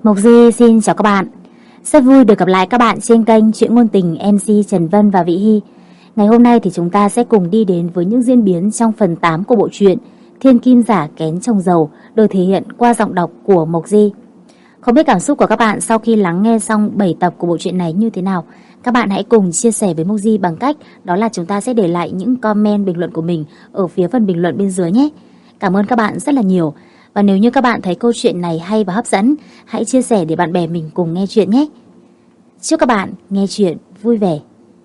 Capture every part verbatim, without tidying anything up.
Mộc Di xin chào các bạn. Rất vui được gặp lại các bạn trên kênh Truyện Ngôn Tình em xê Trần Vân và Vị Hy. Ngày hôm nay thì chúng ta sẽ cùng đi đến với những diễn biến trong phần tám của bộ truyện Thiên Kim Giả Kén Chồng Giàu, được thể hiện qua giọng đọc của Mộc Di. Không biết cảm xúc của các bạn sau khi lắng nghe xong bảy tập của bộ truyện này như thế nào? Các bạn hãy cùng chia sẻ với Mộc Di bằng cách đó là chúng ta sẽ để lại những comment bình luận của mình ở phía phần bình luận bên dưới nhé. Cảm ơn các bạn rất là nhiều. Và nếu như các bạn thấy câu chuyện này hay và hấp dẫn, hãy chia sẻ để bạn bè mình cùng nghe chuyện nhé. Chúc các bạn nghe chuyện vui vẻ.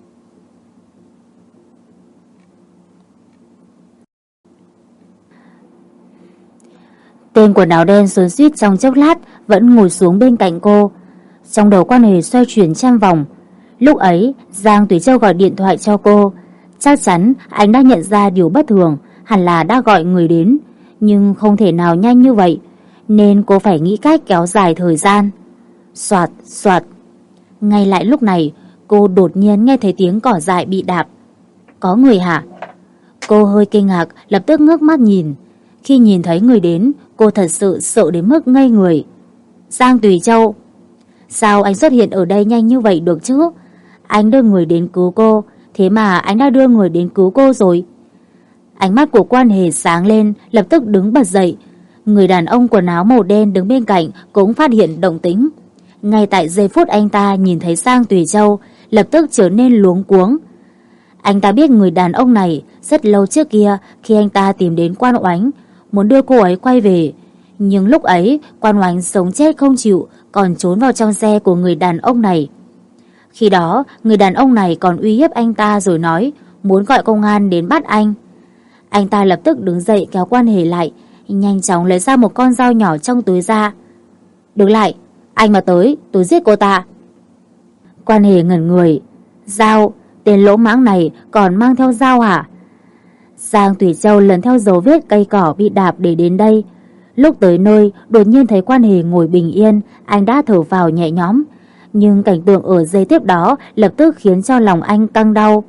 Tên quần áo đen xốn xuýt trong chốc lát vẫn ngồi xuống bên cạnh cô. Trong đầu Quan Hề xoay chuyển trăm vòng. Lúc ấy Giang Tùy Châu gọi điện thoại cho cô. Chắc chắn anh đã nhận ra điều bất thường, hẳn là đã gọi người đến, nhưng không thể nào nhanh như vậy, nên cô phải nghĩ cách kéo dài thời gian. Soạt soạt. Ngay lại lúc này cô đột nhiên nghe thấy tiếng cỏ dại bị đạp. Có người hả? Cô hơi kinh ngạc, lập tức ngước mắt nhìn. Khi nhìn thấy người đến, cô thật sự sợ đến mức ngây người. Giang Tùy Châu. Sao anh xuất hiện ở đây nhanh như vậy được chứ? Anh đưa người đến cứu cô, thế mà anh đã đưa người đến cứu cô rồi. Ánh mắt của Quan Hề sáng lên, lập tức đứng bật dậy. Người đàn ông quần áo màu đen đứng bên cạnh cũng phát hiện động tĩnh. Ngay tại giây phút anh ta nhìn thấy Giang Tùy Châu, lập tức trở nên luống cuống. Anh ta biết người đàn ông này rất lâu trước kia, khi anh ta tìm đến Quan Oánh, muốn đưa cô ấy quay về. Nhưng lúc ấy Quan Oánh sống chết không chịu, còn trốn vào trong xe của người đàn ông này. Khi đó người đàn ông này còn uy hiếp anh ta rồi nói muốn gọi công an đến bắt anh. Anh ta lập tức đứng dậy kéo Quan Hề lại, nhanh chóng lấy ra một con dao nhỏ trong túi ra. Đứng lại, anh mà tới tôi giết cô ta. Quan Hề ngẩn người. Dao? Tên lỗ mãng này còn mang theo dao hả? Giang Tùy Châu lần theo dấu vết cây cỏ bị đạp để đến đây. Lúc tới nơi đột nhiên thấy Quan Hề ngồi bình yên, anh đã thở phào nhẹ nhõm. Nhưng cảnh tượng ở giây tiếp đó lập tức khiến cho lòng anh căng đau.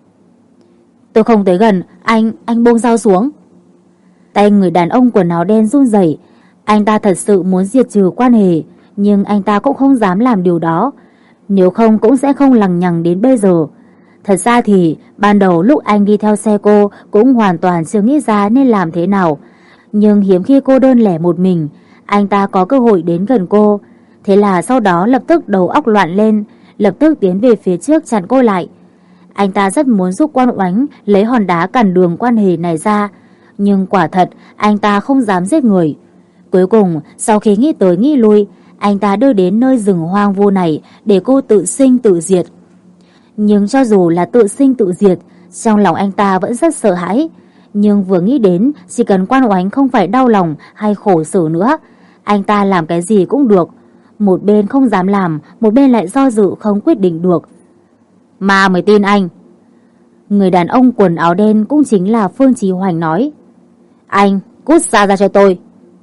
Tôi không tới gần, anh, anh buông dao xuống. Tay người đàn ông quần áo đen run rẩy. Anh ta thật sự muốn diệt trừ Quan Hề, nhưng anh ta cũng không dám làm điều đó. Nếu không cũng sẽ không lằng nhằng đến bây giờ. Thật ra thì ban đầu lúc anh đi theo xe cô cũng hoàn toàn chưa nghĩ ra nên làm thế nào. Nhưng hiếm khi cô đơn lẻ một mình, anh ta có cơ hội đến gần cô. Thế là sau đó lập tức đầu óc loạn lên, lập tức tiến về phía trước chặn cô lại. Anh ta rất muốn giúp Quan Oánh lấy hòn đá cản đường Quan Hề này ra, nhưng quả thật anh ta không dám giết người. Cuối cùng sau khi nghĩ tới nghĩ lui, anh ta đưa đến nơi rừng hoang vu này để cô tự sinh tự diệt. Nhưng cho dù là tự sinh tự diệt, trong lòng anh ta vẫn rất sợ hãi. Nhưng vừa nghĩ đến chỉ cần Quan Oánh không phải đau lòng hay khổ sở nữa, anh ta làm cái gì cũng được. Một bên không dám làm, một bên lại do dự không quyết định được. Mà mới tin anh. Người đàn ông quần áo đen cũng chính là Phương Chí Hoành nói. Anh, cút xa ra cho tôi.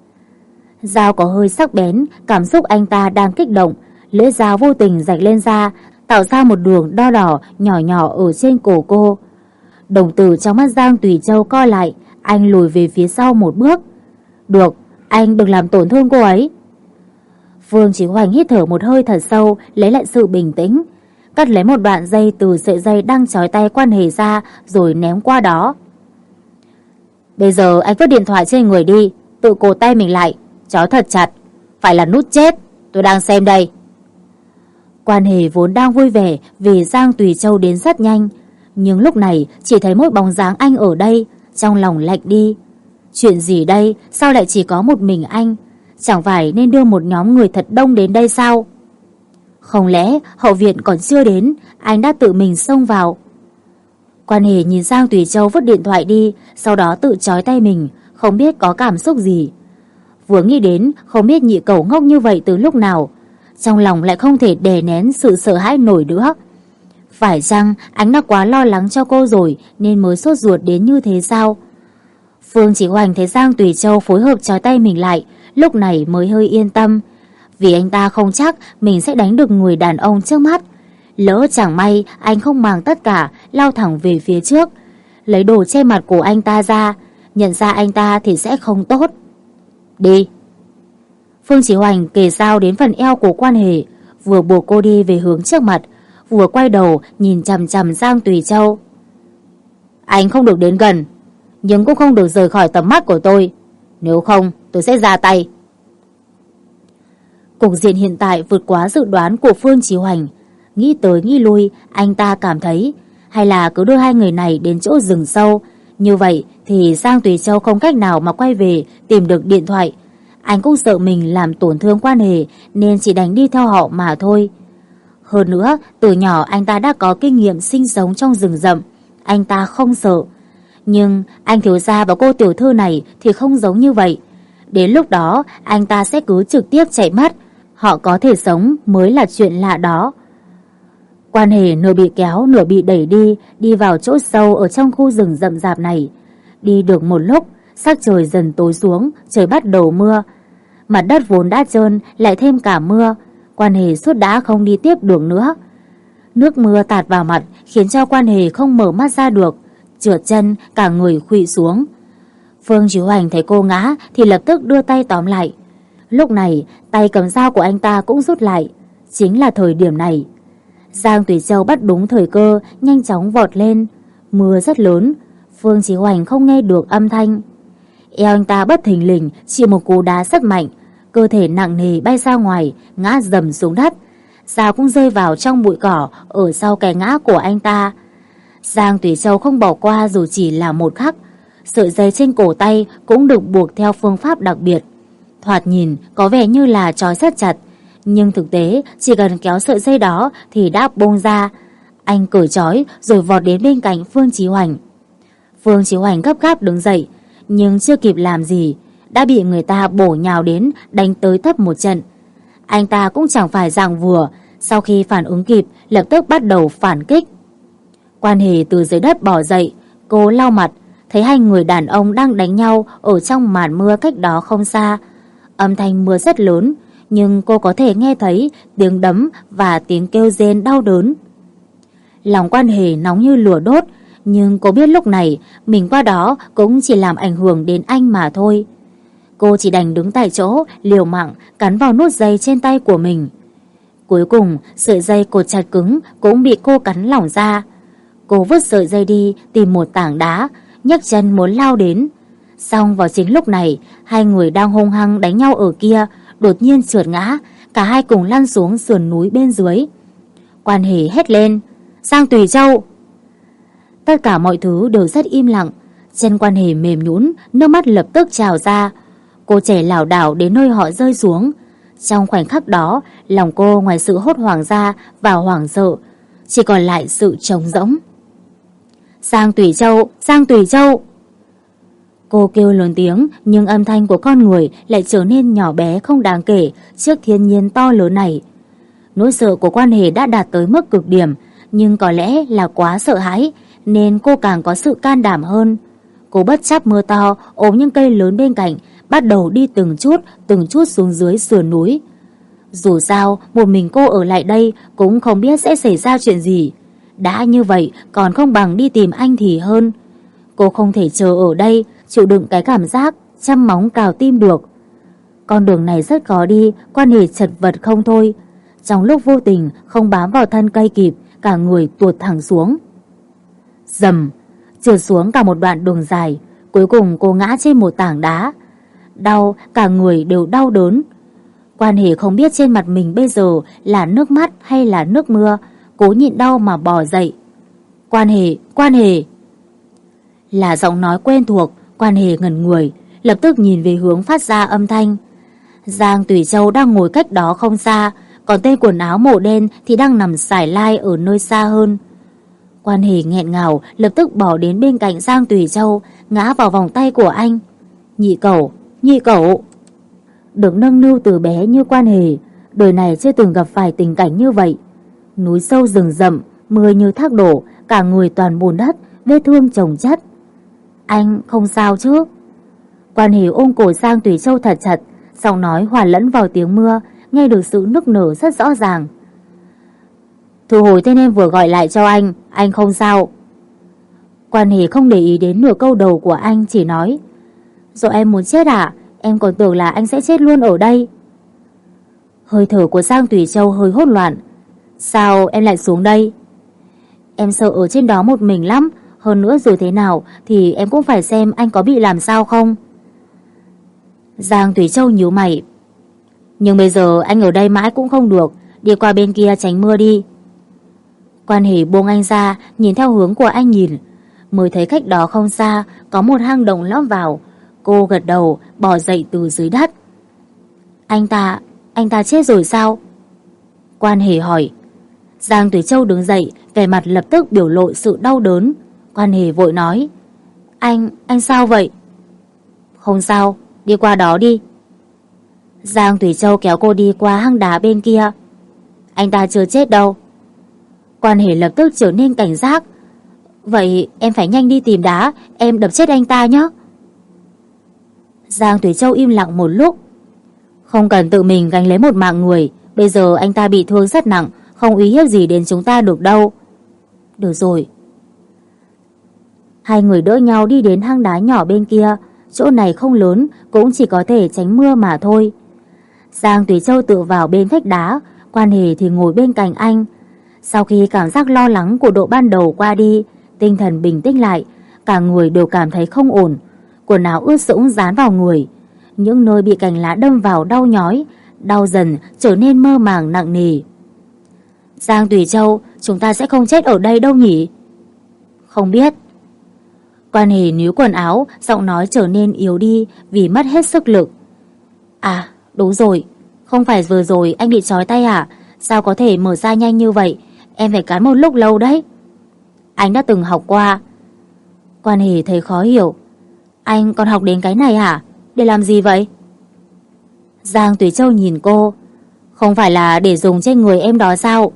Dao có hơi sắc bén, cảm xúc anh ta đang kích động. Lưỡi dao vô tình rạch lên da, tạo ra một đường đo đỏ nhỏ nhỏ ở trên cổ cô. Đồng tử trong mắt Giang Tùy Châu co lại, anh lùi về phía sau một bước. Được, anh đừng làm tổn thương cô ấy. Phương Chí Hoành hít thở một hơi thật sâu, lấy lại sự bình tĩnh, cắt lấy một đoạn dây từ sợi dây đang trói tay Quan Hề ra rồi ném qua đó. Bây giờ anh vứt điện thoại trên người đi, tự cột tay mình lại, trói thật chặt, phải là nút chết, tôi đang xem đây. Quan Hề vốn đang vui vẻ vì Giang Tùy Châu đến rất nhanh, nhưng lúc này chỉ thấy một bóng dáng anh ở đây, trong lòng lạnh đi. Chuyện gì đây, sao lại chỉ có một mình anh? Chẳng phải nên đưa một nhóm người thật đông đến đây sao? Không lẽ hậu viện còn chưa đến, anh đã tự mình xông vào? Quan Hề nhìn Giang Tùy Châu vứt điện thoại đi, sau đó tự trói tay mình, không biết có cảm xúc gì. Vừa nghĩ đến không biết nhị cẩu ngốc như vậy từ lúc nào, trong lòng lại không thể đè nén sự sợ hãi nổi nữa. Phải chăng anh đã quá lo lắng cho cô rồi nên mới sốt ruột đến như thế sao? Phương Chí Hoành thấy Giang Tùy Châu phối hợp trói tay mình lại, lúc này mới hơi yên tâm. Vì anh ta không chắc mình sẽ đánh được người đàn ông trước mắt. Lỡ chẳng may anh không màng tất cả, lao thẳng về phía trước, lấy đồ che mặt của anh ta ra, nhận ra anh ta thì sẽ không tốt. Đi. Phương Chí Hoành kề dao đến phần eo của Quan Hề, vừa buộc cô đi về hướng trước mặt, vừa quay đầu nhìn chằm chằm Giang Tùy Châu. Anh không được đến gần, nhưng cũng không được rời khỏi tầm mắt của tôi, nếu không tôi sẽ ra tay. Cục diện hiện tại vượt quá dự đoán của Phương Chí Hoành. Nghĩ tới nghĩ lui, anh ta cảm thấy hay là cứ đưa hai người này đến chỗ rừng sâu. Như vậy thì Giang Tùy Châu không cách nào mà quay về tìm được điện thoại. Anh cũng sợ mình làm tổn thương Quan Hề nên chỉ đành đi theo họ mà thôi. Hơn nữa, từ nhỏ anh ta đã có kinh nghiệm sinh sống trong rừng rậm, anh ta không sợ. Nhưng anh thiếu gia và cô tiểu thư này thì không giống như vậy. Đến lúc đó anh ta sẽ cứ trực tiếp chạy mất. Họ có thể sống mới là chuyện lạ đó. Quan Hề nửa bị kéo nửa bị đẩy đi, đi vào chỗ sâu ở trong khu rừng rậm rạp này. Đi được một lúc, sắc trời dần tối xuống, trời bắt đầu mưa. Mặt đất vốn đã trơn, lại thêm cả mưa. Quan Hề suốt đã không đi tiếp được nữa. Nước mưa tạt vào mặt khiến cho Quan Hề không mở mắt ra được, trượt chân, cả người khuỵu xuống. Phương Chí Hoành thấy cô ngã thì lập tức đưa tay tóm lại. Lúc này tay cầm dao của anh ta cũng rút lại. Chính là thời điểm này Giang Tùy Châu bắt đúng thời cơ, nhanh chóng vọt lên. Mưa rất lớn, Phương Chí Hoành không nghe được âm thanh. Eo anh ta bất thình lình chịu một cú đá rất mạnh, cơ thể nặng nề bay ra ngoài, ngã dầm xuống đất. Dao cũng rơi vào trong bụi cỏ ở sau cái ngã của anh ta. Giang Tùy Châu không bỏ qua dù chỉ là một khắc. Sợi dây trên cổ tay cũng được buộc theo phương pháp đặc biệt. Thoạt nhìn có vẻ như là trói rất chặt, nhưng thực tế chỉ cần kéo sợi dây đó thì đã bung ra. Anh cởi trói rồi vọt đến bên cạnh Phương Chí Hoành. Phương Chí Hoành gấp gáp đứng dậy, nhưng chưa kịp làm gì đã bị người ta bổ nhào đến, đánh tới tấp một trận. Anh ta cũng chẳng phải dạng vừa, sau khi phản ứng kịp lập tức bắt đầu phản kích. Quan Hề từ dưới đất bò dậy, cô lau mặt, thấy hai người đàn ông đang đánh nhau ở trong màn mưa cách đó không xa. Âm thanh mưa rất lớn, nhưng cô có thể nghe thấy tiếng đấm và tiếng kêu rên đau đớn. Lòng Quan Hề nóng như lửa đốt, nhưng cô biết lúc này mình qua đó cũng chỉ làm ảnh hưởng đến anh mà thôi. Cô chỉ đành đứng tại chỗ, liều mạng cắn vào nút dây trên tay của mình. Cuối cùng, sợi dây cột chặt cứng cũng bị cô cắn lỏng ra. Cô vứt sợi dây đi, tìm một tảng đá, nhấc chân muốn lao đến. Xong vào chính lúc này, hai người đang hung hăng đánh nhau ở kia đột nhiên trượt ngã, cả hai cùng lăn xuống sườn núi bên dưới. Quan Hề hét lên, Giang Tùy Châu! Tất cả mọi thứ đều rất im lặng. Chân Quan Hề mềm nhũn, nước mắt lập tức trào ra. Cô trẻ lảo đảo đến nơi họ rơi xuống. Trong khoảnh khắc đó, lòng cô ngoài sự hốt hoảng ra và hoảng sợ, chỉ còn lại sự trống rỗng. Giang Tùy Châu! Giang Tùy Châu! Cô kêu lớn tiếng, nhưng âm thanh của con người lại trở nên nhỏ bé không đáng kể trước thiên nhiên to lớn này. Nỗi sợ của Quan Hề đã đạt tới mức cực điểm, nhưng có lẽ là quá sợ hãi nên cô càng có sự can đảm hơn. Cô bất chấp mưa to, ôm những cây lớn bên cạnh, bắt đầu đi từng chút, từng chút xuống dưới sườn núi. Dù sao, một mình cô ở lại đây cũng không biết sẽ xảy ra chuyện gì. Đã như vậy, còn không bằng đi tìm anh thì hơn. Cô không thể chờ ở đây, chịu đựng cái cảm giác trăm móng cào tim được. Con đường này rất khó đi, Quan Hề chật vật không thôi. Trong lúc vô tình không bám vào thân cây kịp, cả người tuột thẳng xuống. Dầm, trượt xuống cả một đoạn đường dài. Cuối cùng cô ngã trên một tảng đá. Đau, cả người đều đau đớn. Quan Hề không biết trên mặt mình bây giờ là nước mắt hay là nước mưa. Cố nhịn đau mà bò dậy. Quan Hề, Quan Hề! Là giọng nói quen thuộc. Quan Hề ngẩn người, lập tức nhìn về hướng phát ra âm thanh. Giang Tùy Châu đang ngồi cách đó không xa, còn tên quần áo màu đen thì đang nằm sải lai ở nơi xa hơn. Quan Hề nghẹn ngào, lập tức bỏ đến bên cạnh Giang Tùy Châu, ngã vào vòng tay của anh. Nhị cẩu, nhị cẩu! Được nâng niu từ bé như Quan Hề, đời này chưa từng gặp phải tình cảnh như vậy. Núi sâu rừng rậm, mưa như thác đổ, cả người toàn bùn đất, vết thương chồng chất. Anh không sao chứ? Quan Hề ôm cổ Giang Tùy Châu thật chặt, giọng nói hòa lẫn vào tiếng mưa, nghe được sự nức nở rất rõ ràng. Thu hồi tên em vừa gọi lại cho anh, anh không sao. Quan Hề không để ý đến nửa câu đầu của anh, chỉ nói, rồi em muốn chết à? Em còn tưởng là anh sẽ chết luôn ở đây. Hơi thở của Giang Tùy Châu hơi hốt loạn. Sao em lại xuống đây? Em sợ ở trên đó một mình lắm. Hơn nữa dù thế nào thì em cũng phải xem anh có bị làm sao không. Giang Tùy Châu nhíu mày. Nhưng bây giờ anh ở đây mãi cũng không được. Đi qua bên kia tránh mưa đi. Quan Hỷ buông anh ra, nhìn theo hướng của anh nhìn, mới thấy cách đó không xa có một hang động lõm vào. Cô gật đầu, bò dậy từ dưới đất. Anh ta, anh ta chết rồi sao? Quan Hỷ hỏi. Giang Tùy Châu đứng dậy, vẻ mặt lập tức biểu lộ sự đau đớn. Quan Hỷ vội nói. Anh, anh sao vậy? Không sao, đi qua đó đi. Giang Tùy Châu kéo cô đi qua hang đá bên kia. Anh ta chưa chết đâu. Quan Hỷ lập tức trở nên cảnh giác. Vậy em phải nhanh đi tìm đá, em đập chết anh ta nhé. Giang Tùy Châu im lặng một lúc. Không cần tự mình gánh lấy một mạng người. Bây giờ anh ta bị thương rất nặng, không uy hiếp gì đến chúng ta được đâu. Được rồi. Hai người đỡ nhau đi đến hang đá nhỏ bên kia. Chỗ này không lớn, cũng chỉ có thể tránh mưa mà thôi. Giang Tùy Châu tựa vào bên vách đá, Quan Hỷ thì ngồi bên cạnh anh. Sau khi cảm giác lo lắng của độ ban đầu qua đi, tinh thần bình tĩnh lại, cả người đều cảm thấy không ổn. Quần áo ướt sũng dán vào người, những nơi bị cành lá đâm vào đau nhói, đau dần trở nên mơ màng nặng nề. Giang Tùy Châu, chúng ta sẽ không chết ở đây đâu nhỉ? Không biết. Quan Hỷ níu quần áo, giọng nói trở nên yếu đi vì mất hết sức lực. À, đúng rồi, không phải vừa rồi anh bị trói tay à? Sao có thể mở ra nhanh như vậy? Em phải cắn một lúc lâu đấy. Anh đã từng học qua. Quan Hỷ thấy khó hiểu. Anh còn học đến cái này hả? Để làm gì vậy? Giang Tùy Châu nhìn cô. Không phải là để dùng trên người em đó sao?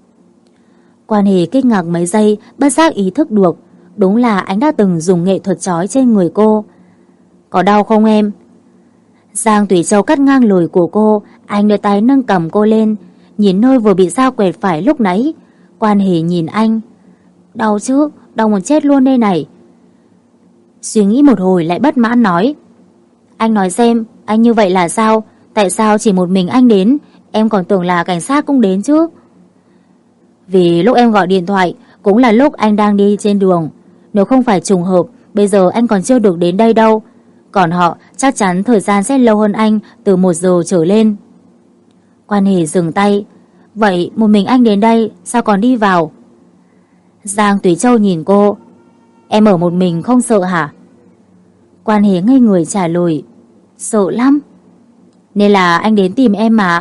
Quan Hỷ kinh ngạc mấy giây, bất giác ý thức được. Đúng là anh đã từng dùng nghệ thuật trói trên người cô. Có đau không em? Giang Tùy Châu cắt ngang lời của cô. Anh đưa tay nâng cầm cô lên, nhìn nơi vừa bị dao quẹt phải lúc nãy. Quan Hỷ nhìn anh. Đau chứ, đau muốn chết luôn đây này. Suy nghĩ một hồi lại bất mãn nói. Anh nói xem, anh như vậy là sao? Tại sao chỉ một mình anh đến? Em còn tưởng là cảnh sát cũng đến chứ. Vì lúc em gọi điện thoại cũng là lúc anh đang đi trên đường. Nếu không phải trùng hợp, bây giờ anh còn chưa được đến đây đâu. Còn họ chắc chắn thời gian sẽ lâu hơn anh từ một giờ trở lên. Quan Hỷ dừng tay. Vậy một mình anh đến đây, sao còn đi vào? Giang Tùy Châu nhìn cô. Em ở một mình không sợ hả? Quan Hỷ ngây người trả lời. Sợ lắm. Nên là anh đến tìm em mà.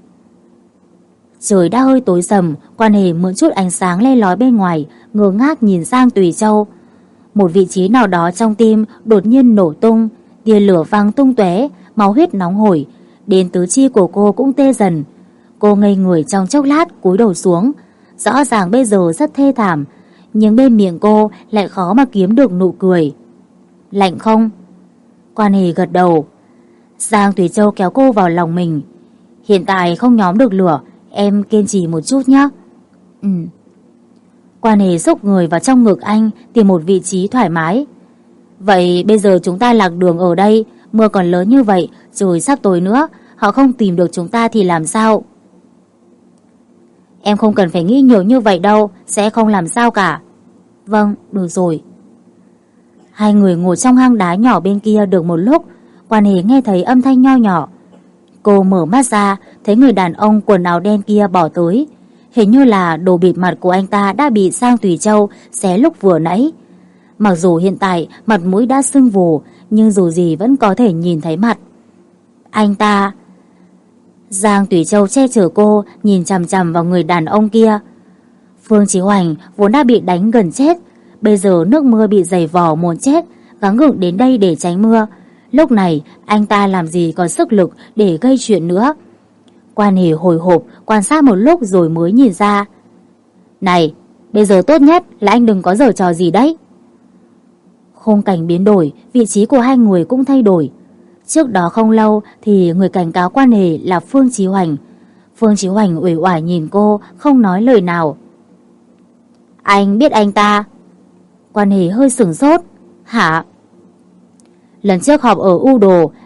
Trời đã hơi tối sầm, Quan Hỷ mượn chút ánh sáng le lói bên ngoài, ngơ ngác nhìn Giang Tùy Châu. Một vị trí nào đó trong tim đột nhiên nổ tung, tia lửa văng tung tóe, máu huyết nóng hổi, đến tứ chi của cô cũng tê dần. Cô ngây người trong chốc lát, cúi đầu xuống. Rõ ràng bây giờ rất thê thảm, nhưng bên miệng cô lại khó mà kiếm được nụ cười. Lạnh không? Quan Hỷ gật đầu. Giang Tùy Châu kéo cô vào lòng mình. Hiện tại không nhóm được lửa, em kiên trì một chút nhé. Ừ. Quan Hỷ xúc người vào trong ngực anh, tìm một vị trí thoải mái. Vậy bây giờ chúng ta lạc đường ở đây, mưa còn lớn như vậy, trời sắp tối nữa, họ không tìm được chúng ta thì làm sao? Em không cần phải nghĩ nhiều như vậy đâu, sẽ không làm sao cả. Vâng, được rồi. Hai người ngồi trong hang đá nhỏ bên kia được một lúc, Quan Hỷ nghe thấy âm thanh nho nhỏ. Cô mở mắt ra, thấy người đàn ông quần áo đen kia bỏ tới. Hình như là đồ bịt mặt của anh ta đã bị Giang Tùy Châu xé lúc vừa nãy. Mặc dù hiện tại mặt mũi đã sưng vù, nhưng dù gì vẫn có thể nhìn thấy mặt. Anh ta... Giang Tùy Châu che chở cô, nhìn chằm chằm vào người đàn ông kia. Phương Chí Hoành vốn đã bị đánh gần chết, bây giờ nước mưa bị giày vò muốn chết, gắng gượng đến đây để tránh mưa. Lúc này anh ta làm gì còn sức lực để gây chuyện nữa. Quan Hỷ hồi hộp quan sát một lúc rồi mới nhìn ra. Này, bây giờ tốt nhất là anh đừng có giở trò gì đấy. Khung cảnh biến đổi, vị trí của hai người cũng thay đổi. Trước đó không lâu thì người cảnh cáo Quan Hỷ là Phương Chí Hoành. Phương Chí Hoành uể oải nhìn cô, không nói lời nào. Anh biết anh ta? Quan Hỷ hơi sửng sốt. Hả? Lần trước họp ở U Đồ,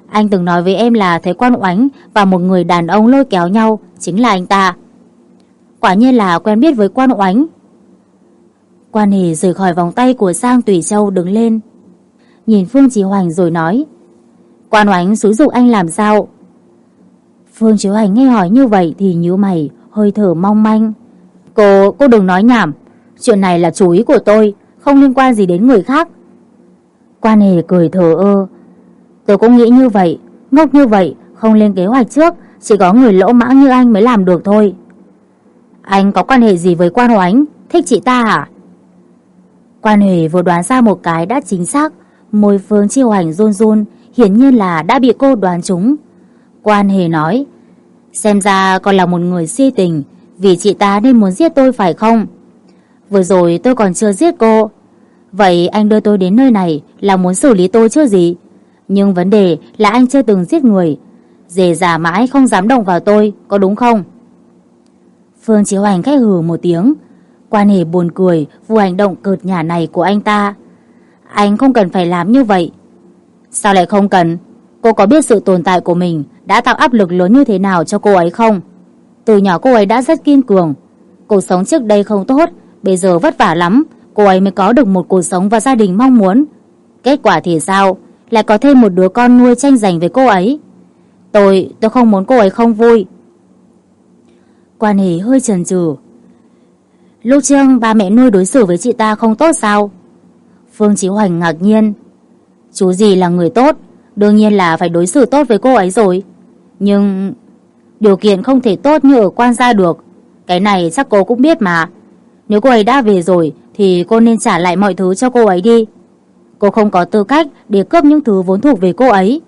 Anh từng nói với em là thấy Quan Oánh và một người đàn ông lôi kéo nhau, chính là anh ta. Quả nhiên là quen biết với Quan Oánh. Quan Hề rời khỏi vòng tay của Giang Tùy Châu đứng lên, nhìn Phương Chí Hoành rồi nói: Quan Oánh xúi giục anh làm sao? Phương Chí Hoành nghe hỏi như vậy thì nhíu mày, hơi thở mong manh. Cô, cô đừng nói nhảm. Chuyện này là chủ ý của tôi, không liên quan gì đến người khác. Quan Hề cười thờ ơ. Tôi cũng nghĩ như vậy, ngốc như vậy, không lên kế hoạch trước, chỉ có người lỗ mãng như anh mới làm được thôi. Anh có quan hệ gì với Quan Oánh? Thích chị ta hả? Quan Hề vừa đoán ra một cái đã chính xác. Môi Phương Chí Hoành run run, hiển nhiên là đã bị cô đoán trúng. Quan Hề nói: Xem ra còn là một người si tình, vì chị ta nên muốn giết tôi phải không? Vừa rồi tôi còn chưa giết cô. Vậy anh đưa tôi đến nơi này là muốn xử lý tôi chứ gì? Nhưng vấn đề là anh chưa từng giết người, dè dà mãi không dám động vào tôi, có đúng không? Phương Chí Hoành khẽ hừ một tiếng. Quan Hề buồn cười vụ hành động cợt nhả này của anh ta. Anh không cần phải làm như vậy. Sao lại không cần? Cô có biết sự tồn tại của mình đã tạo áp lực lớn như thế nào cho cô ấy không? Từ nhỏ cô ấy đã rất kiên cường. Cuộc sống trước đây không tốt, bây giờ vất vả lắm, cô ấy mới có được một cuộc sống và gia đình mong muốn. Kết quả thì sao? Lại có thêm một đứa con nuôi tranh giành với cô ấy. Tôi, tôi không muốn cô ấy không vui. Quan Hề hơi chần chừ. Lúc trước ba mẹ nuôi đối xử với chị ta không tốt sao? Phương Chí Hoành ngạc nhiên. Chú gì là người tốt, đương nhiên là phải đối xử tốt với cô ấy rồi. Nhưng điều kiện không thể tốt như ở Quan gia được. Cái này chắc cô cũng biết mà. Nếu cô ấy đã về rồi thì cô nên trả lại mọi thứ cho cô ấy đi. Cô không có tư cách để cướp những thứ vốn thuộc về cô ấy.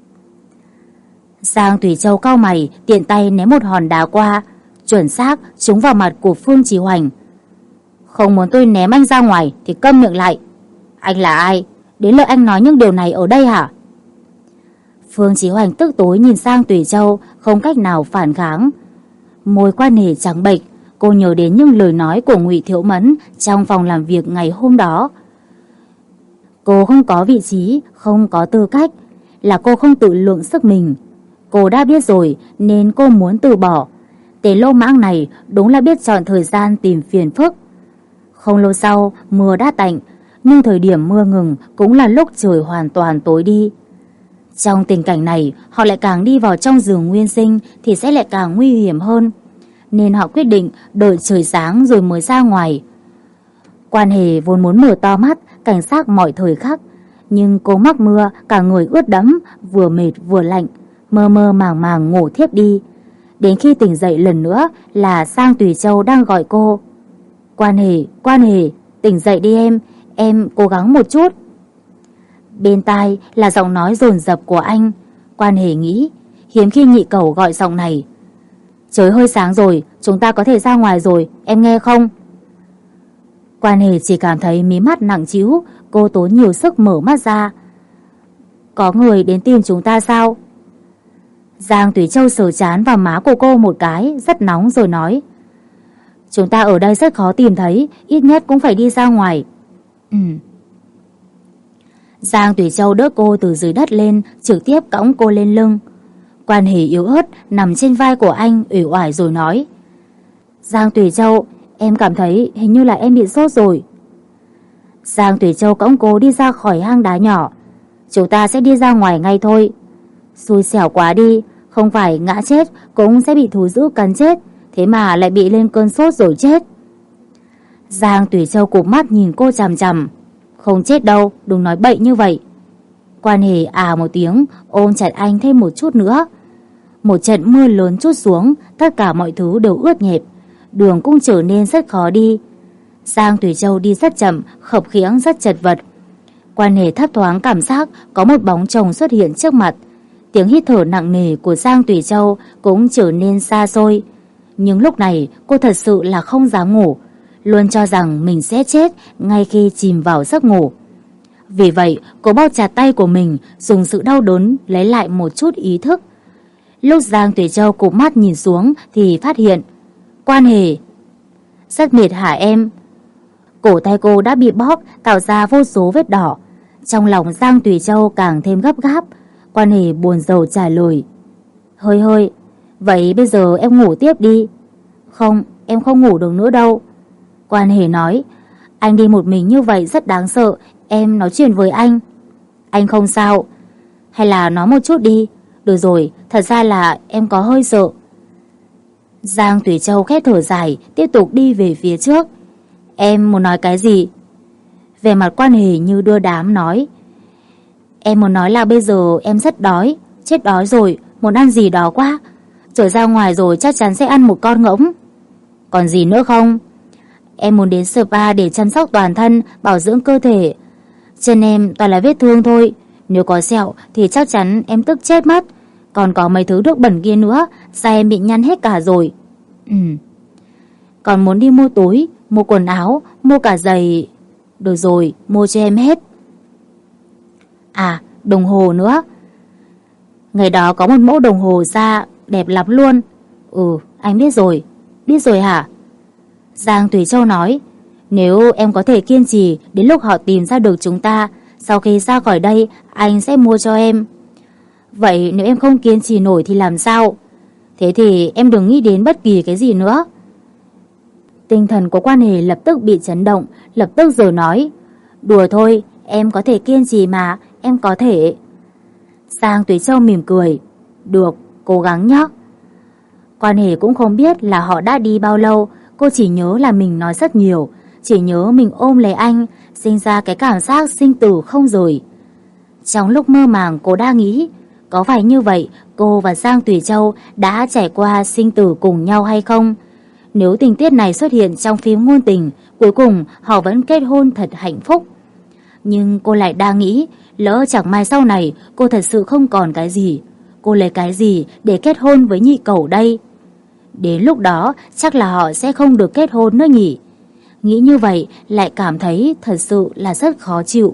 Giang Tùy Châu cau mày, tiện tay ném một hòn đá qua, chuẩn xác trúng vào mặt của Phương Chí Hoành. Không muốn tôi ném anh ra ngoài thì câm miệng lại. Anh là ai? Đến lượt anh nói những điều này ở đây hả? Phương Chí Hoành tức tối nhìn sang Tùy Châu, không cách nào phản kháng. Môi Quan Hề trắng bệch, cô nhớ đến những lời nói của Ngụy Thiệu Mẫn trong phòng làm việc ngày hôm đó. Cô không có vị trí, không có tư cách, là cô không tự lượng sức mình. Cô đã biết rồi nên cô muốn từ bỏ. Tên lô mãng này đúng là biết chọn thời gian tìm phiền phức. Không lâu sau, mưa đã tạnh, nhưng thời điểm mưa ngừng cũng là lúc trời hoàn toàn tối đi. Trong tình cảnh này, họ lại càng đi vào trong rừng nguyên sinh thì sẽ lại càng nguy hiểm hơn. Nên họ quyết định đợi trời sáng rồi mới ra ngoài. Quan Hề vốn muốn mở to mắt, cảnh giác mọi thời khắc. Nhưng cô mắc mưa, cả người ướt đẫm, vừa mệt vừa lạnh, mơ mơ màng màng ngủ thiếp đi. Đến khi tỉnh dậy lần nữa là Giang Tùy Châu đang gọi cô. Quan Hề, Quan Hề, tỉnh dậy đi em, em cố gắng một chút. Bên tai là giọng nói dồn dập của anh. Quan Hề nghĩ, hiếm khi nhị cẩu gọi giọng này. Trời hơi sáng rồi, chúng ta có thể ra ngoài rồi, em nghe không? Quan Hề chỉ cảm thấy mí mắt nặng trĩu, cô tốn nhiều sức mở mắt ra. Có người đến tìm chúng ta sao? Giang Tùy Châu sờ trán vào má của cô một cái, rất nóng rồi nói. Chúng ta ở đây rất khó tìm thấy, ít nhất cũng phải đi ra ngoài. Ừ. Giang Tùy Châu đỡ cô từ dưới đất lên, trực tiếp cõng cô lên lưng. Quan Hề yếu ớt nằm trên vai của anh, uể oải rồi nói. Giang Tùy Châu, em cảm thấy hình như là em bị sốt rồi. Giang Tùy Châu cõng cô đi ra khỏi hang đá nhỏ. Chúng ta sẽ đi ra ngoài ngay thôi. Xui xẻo quá đi, không phải ngã chết cũng sẽ bị thú dữ cắn chết, thế mà lại bị lên cơn sốt rồi chết. Giang Tùy Châu cụp mắt nhìn cô chằm chằm. Không chết đâu, đừng nói bậy như vậy. Quan Hề à một tiếng, ôm chặt anh thêm một chút nữa. Một trận mưa lớn trút xuống, tất cả mọi thứ đều ướt nhẹp, đường cũng trở nên rất khó đi. Giang Tùy Châu đi rất chậm, khập khiễng rất chật vật. Quan Hề thấp thoáng cảm giác có một bóng chồng xuất hiện trước mặt. Tiếng hít thở nặng nề của Giang Tùy Châu cũng trở nên xa xôi. Nhưng lúc này cô thật sự là không dám ngủ, luôn cho rằng mình sẽ chết ngay khi chìm vào giấc ngủ. Vì vậy cô bóp chặt tay của mình, dùng sự đau đớn lấy lại một chút ý thức. Lúc Giang Tùy Châu cụp mắt nhìn xuống thì phát hiện Quan Hề. Rất mệt hả em? Cổ tay cô đã bị bóp, tạo ra vô số vết đỏ. Trong lòng Giang Tùy Châu càng thêm gấp gáp. Quan Hề buồn rầu trả lời. Hơi hơi, vậy bây giờ em ngủ tiếp đi. Không, em không ngủ được nữa đâu. Quan Hề nói, anh đi một mình như vậy rất đáng sợ, em nói chuyện với anh. Anh không sao. Hay là nói một chút đi. Được rồi, thật ra là em có hơi sợ. Giang Tùy Châu khẽ thở dài, tiếp tục đi về phía trước. Em muốn nói cái gì? Về mặt Quan Hề như đưa đám nói, em muốn nói là bây giờ em rất đói, chết đói rồi, muốn ăn gì đó quá. Trở ra ngoài rồi chắc chắn sẽ ăn một con ngỗng. Còn gì nữa không? Em muốn đến spa để chăm sóc toàn thân, bảo dưỡng cơ thể. Chân em toàn là vết thương thôi, nếu có sẹo thì chắc chắn em tức chết mất. Còn có mấy thứ nước bẩn kia nữa, da em bị nhăn hết cả rồi. Ừ. Còn muốn đi mua túi, mua quần áo, mua cả giày. Được rồi, mua cho em hết. À, đồng hồ nữa. Ngày đó có một mẫu đồng hồ da đẹp lắm luôn. Ừ, anh biết rồi. Biết rồi hả? Giang Tùy Châu nói, nếu em có thể kiên trì đến lúc họ tìm ra được chúng ta, sau khi ra khỏi đây, anh sẽ mua cho em. Vậy nếu em không kiên trì nổi thì làm sao? Thế thì em đừng nghĩ đến bất kỳ cái gì nữa. Tinh thần của Quan Hề lập tức bị chấn động, lập tức giờ nói, đùa thôi, em có thể kiên trì mà, em có thể. Giang Tùy Châu mỉm cười, được, cố gắng nhé. Quan Hề cũng không biết là họ đã đi bao lâu, cô chỉ nhớ là mình nói rất nhiều, chỉ nhớ mình ôm lấy anh, sinh ra cái cảm giác sinh tử không rời. Trong lúc mơ màng cô đã nghĩ, có phải như vậy cô và Giang Tùy Châu đã trải qua sinh tử cùng nhau hay không? Nếu tình tiết này xuất hiện trong phim ngôn tình, cuối cùng họ vẫn kết hôn thật hạnh phúc. Nhưng cô lại đang nghĩ, lỡ chẳng may sau này cô thật sự không còn cái gì, cô lấy cái gì để kết hôn với nhị cẩu đây? Đến lúc đó chắc là họ sẽ không được kết hôn nữa nhỉ. Nghĩ như vậy lại cảm thấy thật sự là rất khó chịu.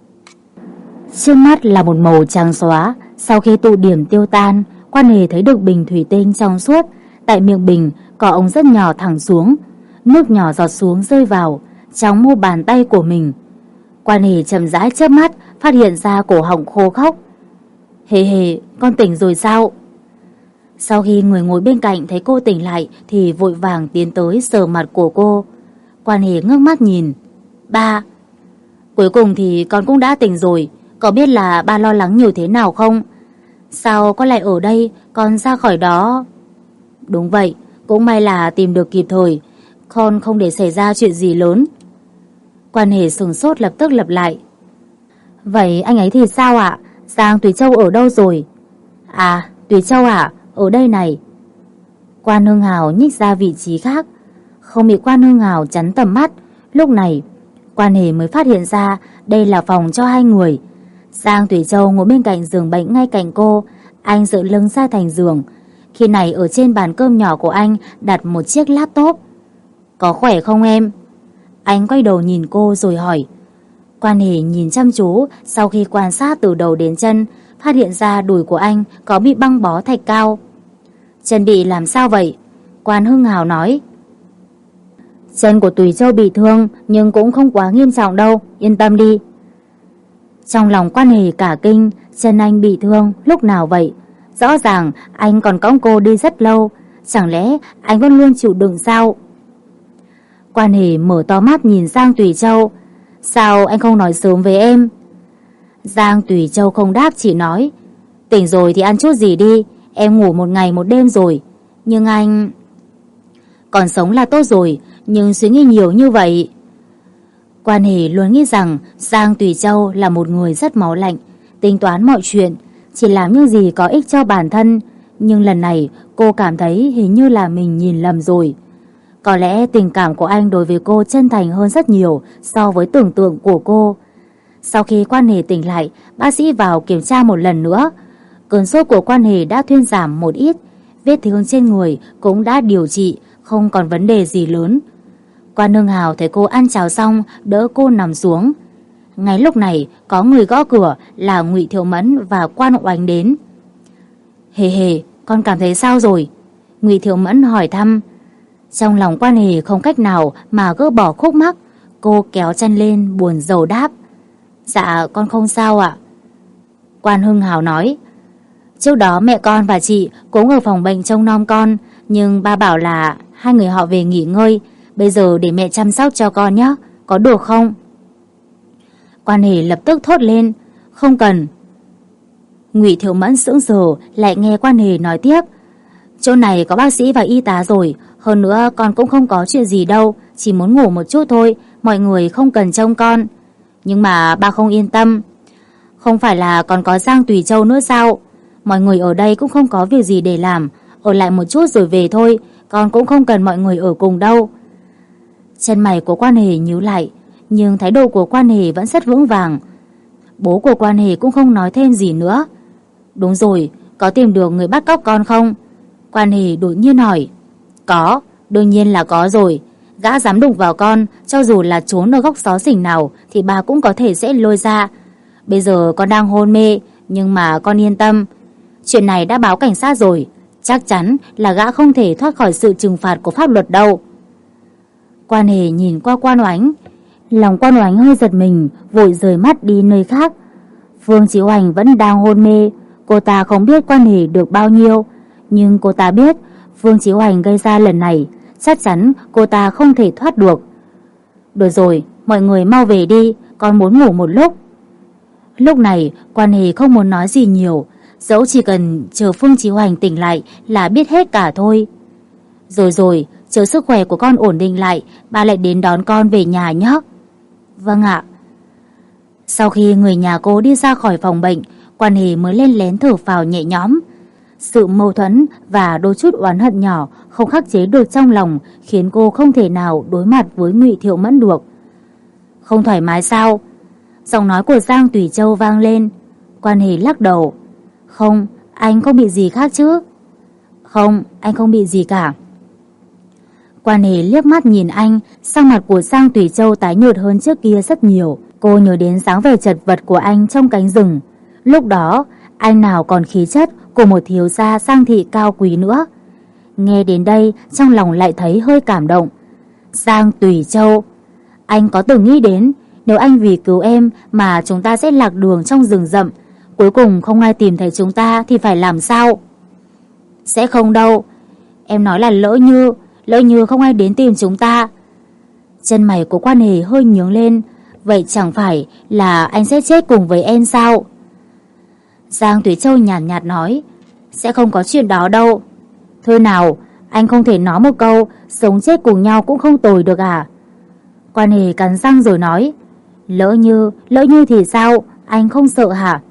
Trước mắt là một màu trắng xóa. Sau khi tụ điểm tiêu tan, Quan Hề thấy được bình thủy tinh trong suốt. Tại miệng bình có ống rất nhỏ thẳng xuống, nước nhỏ giọt xuống rơi vào trong mu bàn tay của mình. Quan Hề chậm rãi chớp mắt, phát hiện ra cổ họng khô khốc. Hề hề, con tỉnh rồi sao? Sau khi người ngồi bên cạnh thấy cô tỉnh lại thì vội vàng tiến tới sờ mặt của cô. Quan Hề ngước mắt nhìn. Ba. Cuối cùng thì con cũng đã tỉnh rồi. Có biết là ba lo lắng nhiều thế nào không? Sao con lại ở đây, con ra khỏi đó? Đúng vậy, cũng may là tìm được kịp thời, con không để xảy ra chuyện gì lớn. Quan Hề sửng sốt lập tức lặp lại. Vậy anh ấy thì sao ạ? Giang Tùy Châu ở đâu rồi? À, Tùy Châu à, ở đây này. Quan Hưng Hào nhích ra vị trí khác, không bị Quan Hưng Hào chắn tầm mắt. Lúc này Quan Hề mới phát hiện ra đây là phòng cho hai người. Giang Tùy Châu ngồi bên cạnh giường bệnh ngay cạnh cô, anh dựa lưng ra thành giường. Khi này ở trên bàn cơm nhỏ của anh đặt một chiếc laptop. Có khỏe không em? Anh quay đầu nhìn cô rồi hỏi. Quan Hề nhìn chăm chú, sau khi quan sát từ đầu đến chân, phát hiện ra đùi của anh có bị băng bó thạch cao. Chân bị làm sao vậy? Quan Hưng Hào nói. Chân của Tùy Châu bị thương nhưng cũng không quá nghiêm trọng đâu, yên tâm đi. Trong lòng Quan Hề cả kinh, chân anh bị thương lúc nào vậy? Rõ ràng anh còn cõng cô đi rất lâu, chẳng lẽ anh vẫn luôn chịu đựng sao? Quan Hề mở to mắt nhìn Giang Tùy Châu. Sao anh không nói sớm với em? Giang Tùy Châu không đáp, chỉ nói, tỉnh rồi thì ăn chút gì đi, em ngủ một ngày một đêm rồi. Nhưng anh... Còn sống là tốt rồi, nhưng suy nghĩ nhiều như vậy. Quan Hề luôn nghĩ rằng Giang Tùy Châu là một người rất máu lạnh, tính toán mọi chuyện, chỉ làm những gì có ích cho bản thân. Nhưng lần này cô cảm thấy hình như là mình nhìn lầm rồi. Có lẽ tình cảm của anh đối với cô chân thành hơn rất nhiều so với tưởng tượng của cô. Sau khi Quan Hề tỉnh lại, bác sĩ vào kiểm tra một lần nữa. Cơn sốt của Quan Hề đã thuyên giảm một ít, vết thương trên người cũng đã điều trị, không còn vấn đề gì lớn. Quan Hưng Hào thấy cô ăn cháo xong, đỡ cô nằm xuống. Ngay lúc này có người gõ cửa, là Ngụy Thiệu Mẫn và Quan Oánh đến. Hề hề, con cảm thấy sao rồi? Ngụy Thiệu Mẫn hỏi thăm. Trong lòng Quan Hề không cách nào mà gỡ bỏ khúc mắc. Cô kéo chân lên buồn rầu đáp. Dạ con không sao ạ. Quan Hưng Hào nói. Trước đó mẹ con và chị cũng ở phòng bệnh trông nom con, nhưng ba bảo là hai người họ về nghỉ ngơi, bây giờ để mẹ chăm sóc cho con nhé, có được không? Quan Hề lập tức thốt lên, không cần. Ngụy Thiệu Mẫn sững sờ, lại nghe Quan Hề nói tiếp, chỗ này có bác sĩ và y tá rồi, hơn nữa con cũng không có chuyện gì đâu, chỉ muốn ngủ một chút thôi, mọi người không cần trông con. Nhưng mà ba không yên tâm. Không phải là còn có Giang Tùy Châu nữa sao? Mọi người ở đây cũng không có việc gì để làm, ở lại một chút rồi về thôi, con cũng không cần mọi người ở cùng đâu. Chân mày của Quan Hề nhíu lại, nhưng thái độ của Quan Hề vẫn rất vững vàng. Bố của Quan Hề cũng không nói thêm gì nữa. Đúng rồi, có tìm được người bắt cóc con không? Quan Hề đột nhiên hỏi. Có, đương nhiên là có rồi. Gã dám đụng vào con, cho dù là trốn ở góc xó xỉnh nào thì bà cũng có thể sẽ lôi ra. Bây giờ con đang hôn mê, nhưng mà con yên tâm, chuyện này đã báo cảnh sát rồi, chắc chắn là gã không thể thoát khỏi sự trừng phạt của pháp luật đâu. Quan Hề nhìn qua Quan Oánh, lòng Quan Oánh hơi giật mình, vội rời mắt đi nơi khác. Phương Chí Hoành vẫn đang hôn mê, cô ta không biết Quan Hề được bao nhiêu, nhưng cô ta biết Phương Chí Hoành gây ra lần này, chắc chắn cô ta không thể thoát được. Được rồi, mọi người mau về đi, con muốn ngủ một lúc. Lúc này Quan Hề không muốn nói gì nhiều, dẫu chỉ cần chờ Phương Chí Hoành tỉnh lại là biết hết cả thôi. Rồi rồi, chờ sức khỏe của con ổn định lại, ba lại đến đón con về nhà nhé. Vâng ạ. Sau khi người nhà cô đi ra khỏi phòng bệnh, Quan Hề mới lên lén thở phào nhẹ nhõm. Sự mâu thuẫn và đôi chút oán hận nhỏ không khắc chế được trong lòng, khiến cô không thể nào đối mặt với Ngụy Thiệu Mẫn được. Không thoải mái sao? Giọng nói của Giang Tùy Châu vang lên. Quan Hề lắc đầu. Không, anh không bị gì khác chứ? Không, anh không bị gì cả. Quan Hề liếc mắt nhìn anh, sắc mặt của Giang Tùy Châu tái nhợt hơn trước kia rất nhiều. Cô nhớ đến dáng vẻ chật vật của anh trong cánh rừng. Lúc đó, anh nào còn khí chất của một thiếu gia sang thị cao quý nữa. Nghe đến đây, trong lòng lại thấy hơi cảm động. Giang Tùy Châu, anh có từng nghĩ đến nếu anh vì cứu em mà chúng ta sẽ lạc đường trong rừng rậm, cuối cùng không ai tìm thấy chúng ta thì phải làm sao? Sẽ không đâu. Em nói là lỡ như, lỡ như không ai đến tìm chúng ta. Chân mày của Quan Hề hơi nhướng lên. Vậy chẳng phải là anh sẽ chết cùng với em sao? Giang Tùy Châu nhàn nhạt, nhạt nói, sẽ không có chuyện đó đâu. Thôi nào, anh không thể nói một câu sống chết cùng nhau cũng không tồi được à? Quan Hề cắn răng rồi nói, lỡ như, lỡ như thì sao? Anh không sợ hả?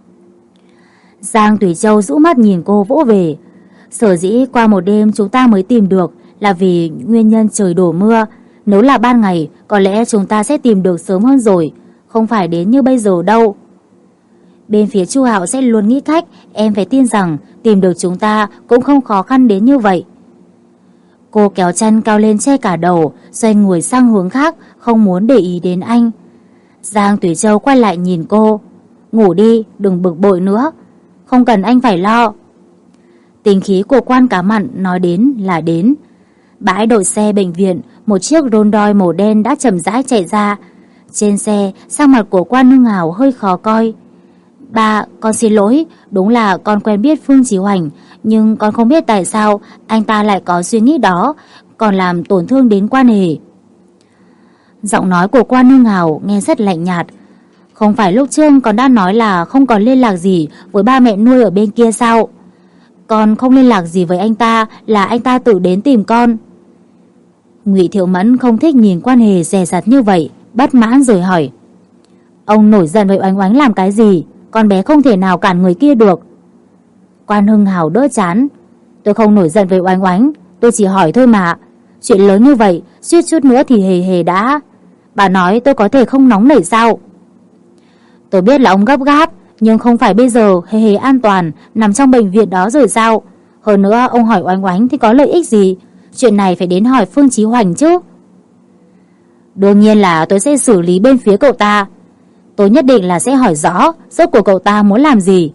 Giang Tùy Châu rũ mắt nhìn cô vỗ về. Sở dĩ qua một đêm chúng ta mới tìm được là vì nguyên nhân trời đổ mưa. Nếu là ban ngày, có lẽ chúng ta sẽ tìm được sớm hơn rồi, không phải đến như bây giờ đâu. Bên phía Chu Hạo sẽ luôn nghĩ cách, em phải tin rằng tìm được chúng ta cũng không khó khăn đến như vậy. Cô kéo chăn cao lên che cả đầu, xoay người sang hướng khác, không muốn để ý đến anh. Giang Tùy Châu quay lại nhìn cô. Ngủ đi, đừng bực bội nữa. Không cần anh phải lo. Tính khí của Quan Cá Mặn nói đến là đến. Bãi đậu xe bệnh viện, một chiếc Rolls Royce màu đen đã chậm rãi chạy ra. Trên xe, sắc mặt của Quan Hưng Hào hơi khó coi. Ba, con xin lỗi, đúng là con quen biết Phương Chí Hoành, nhưng con không biết tại sao anh ta lại có suy nghĩ đó, còn làm tổn thương đến Quan Hề. Giọng nói của Quan Hưng Hào nghe rất lạnh nhạt. Không phải lúc trước con đã nói là không còn liên lạc gì với ba mẹ nuôi ở bên kia sao? Con không liên lạc gì với anh ta là anh ta tự đến tìm con. Ngụy Thiệu Mẫn không thích nhìn Quan Hề dè dặt như vậy, bất mãn rồi hỏi. Ông nổi giận với Oánh Oánh làm cái gì? Con bé không thể nào cản người kia được. Quan Hưng Hào đỡ chán. Tôi không nổi giận với Oánh Oánh, tôi chỉ hỏi thôi mà. Chuyện lớn như vậy, suýt chút nữa thì hề hề đã. Bà nói tôi có thể không nóng nảy sao? Tôi biết là ông gấp gáp, nhưng không phải bây giờ hề hề an toàn nằm trong bệnh viện đó rồi sao? Hơn nữa ông hỏi Oánh Oánh thì có lợi ích gì? Chuyện này phải đến hỏi Phương Chí Hoành chứ. Đương nhiên là tôi sẽ xử lý bên phía cậu ta. Tôi nhất định là sẽ hỏi rõ rốt cuộc cậu ta muốn làm gì.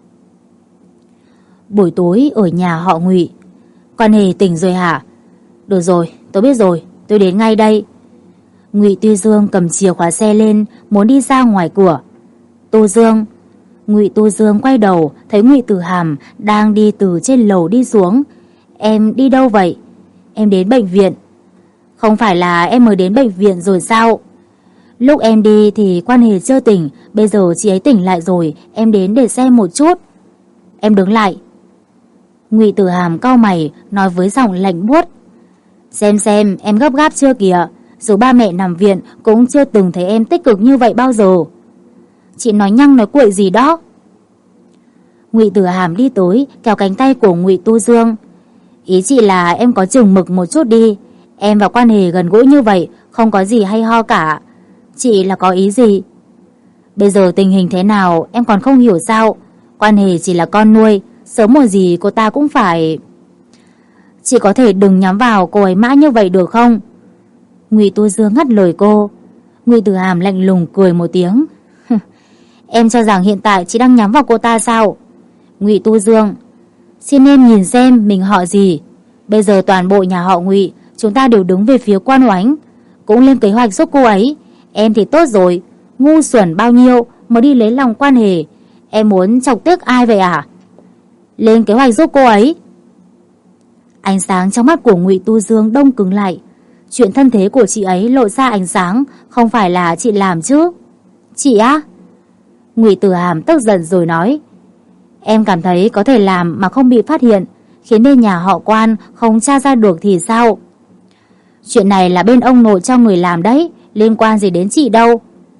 Buổi tối ở nhà họ Ngụy. Quan Hề tỉnh rồi hả? Được rồi, tôi biết rồi, tôi đến ngay đây. Ngụy Tuy Dương cầm chìa khóa xe lên, muốn đi ra ngoài cửa. Tô Dương. Ngụy Tu Dương quay đầu, thấy Ngụy Tử Hàm đang đi từ trên lầu đi xuống. Em đi đâu vậy? Em đến bệnh viện. Không phải là em mới đến bệnh viện rồi sao? Lúc em đi thì Quan Hề chưa tỉnh, bây giờ chị ấy tỉnh lại rồi, em đến để xem một chút. Em đứng lại. Ngụy Tử Hàm cau mày, nói với giọng lạnh buốt. Xem xem, em gấp gáp chưa kìa, dù ba mẹ nằm viện cũng chưa từng thấy em tích cực như vậy bao giờ. Chị nói nhăng nói cuội gì đó. Ngụy Tử Hàm đi tới, kéo cánh tay của Ngụy Tu Dương. Ý chị là em có chừng mực một chút đi. Em và Quan Hề gần gũi như vậy, không có gì hay ho cả. Chị là có ý gì? Bây giờ tình hình thế nào em còn không hiểu sao? Quan Hề chỉ là con nuôi, sớm một gì cô ta cũng phải... Chị có thể đừng nhắm vào cô ấy mãi như vậy được không? Ngụy Tu Dương ngắt lời cô. Ngụy Tử Hàm lạnh lùng cười một tiếng. Em cho rằng hiện tại chị đang nhắm vào cô ta sao? Ngụy Tu Dương, xin em nhìn xem mình họ gì. Bây giờ toàn bộ nhà họ Ngụy chúng ta đều đứng về phía Quan Oánh, cũng lên kế hoạch giúp cô ấy. Em thì tốt rồi, ngu xuẩn bao nhiêu mới đi lấy lòng Quan Hề. Em muốn chọc tức ai vậy à? Lên kế hoạch giúp cô ấy. Ánh sáng trong mắt của Ngụy Tu Dương đông cứng lại. Chuyện thân thế của chị ấy lộ ra ánh sáng, không phải là chị làm chứ? Chị á? Ngụy Tử Hàm tức giận rồi nói. Em cảm thấy có thể làm mà không bị phát hiện, khiến bên nhà họ Quan không tra ra được thì sao? Chuyện này là bên ông nội cho người làm đấy, liên quan gì đến chị đâu.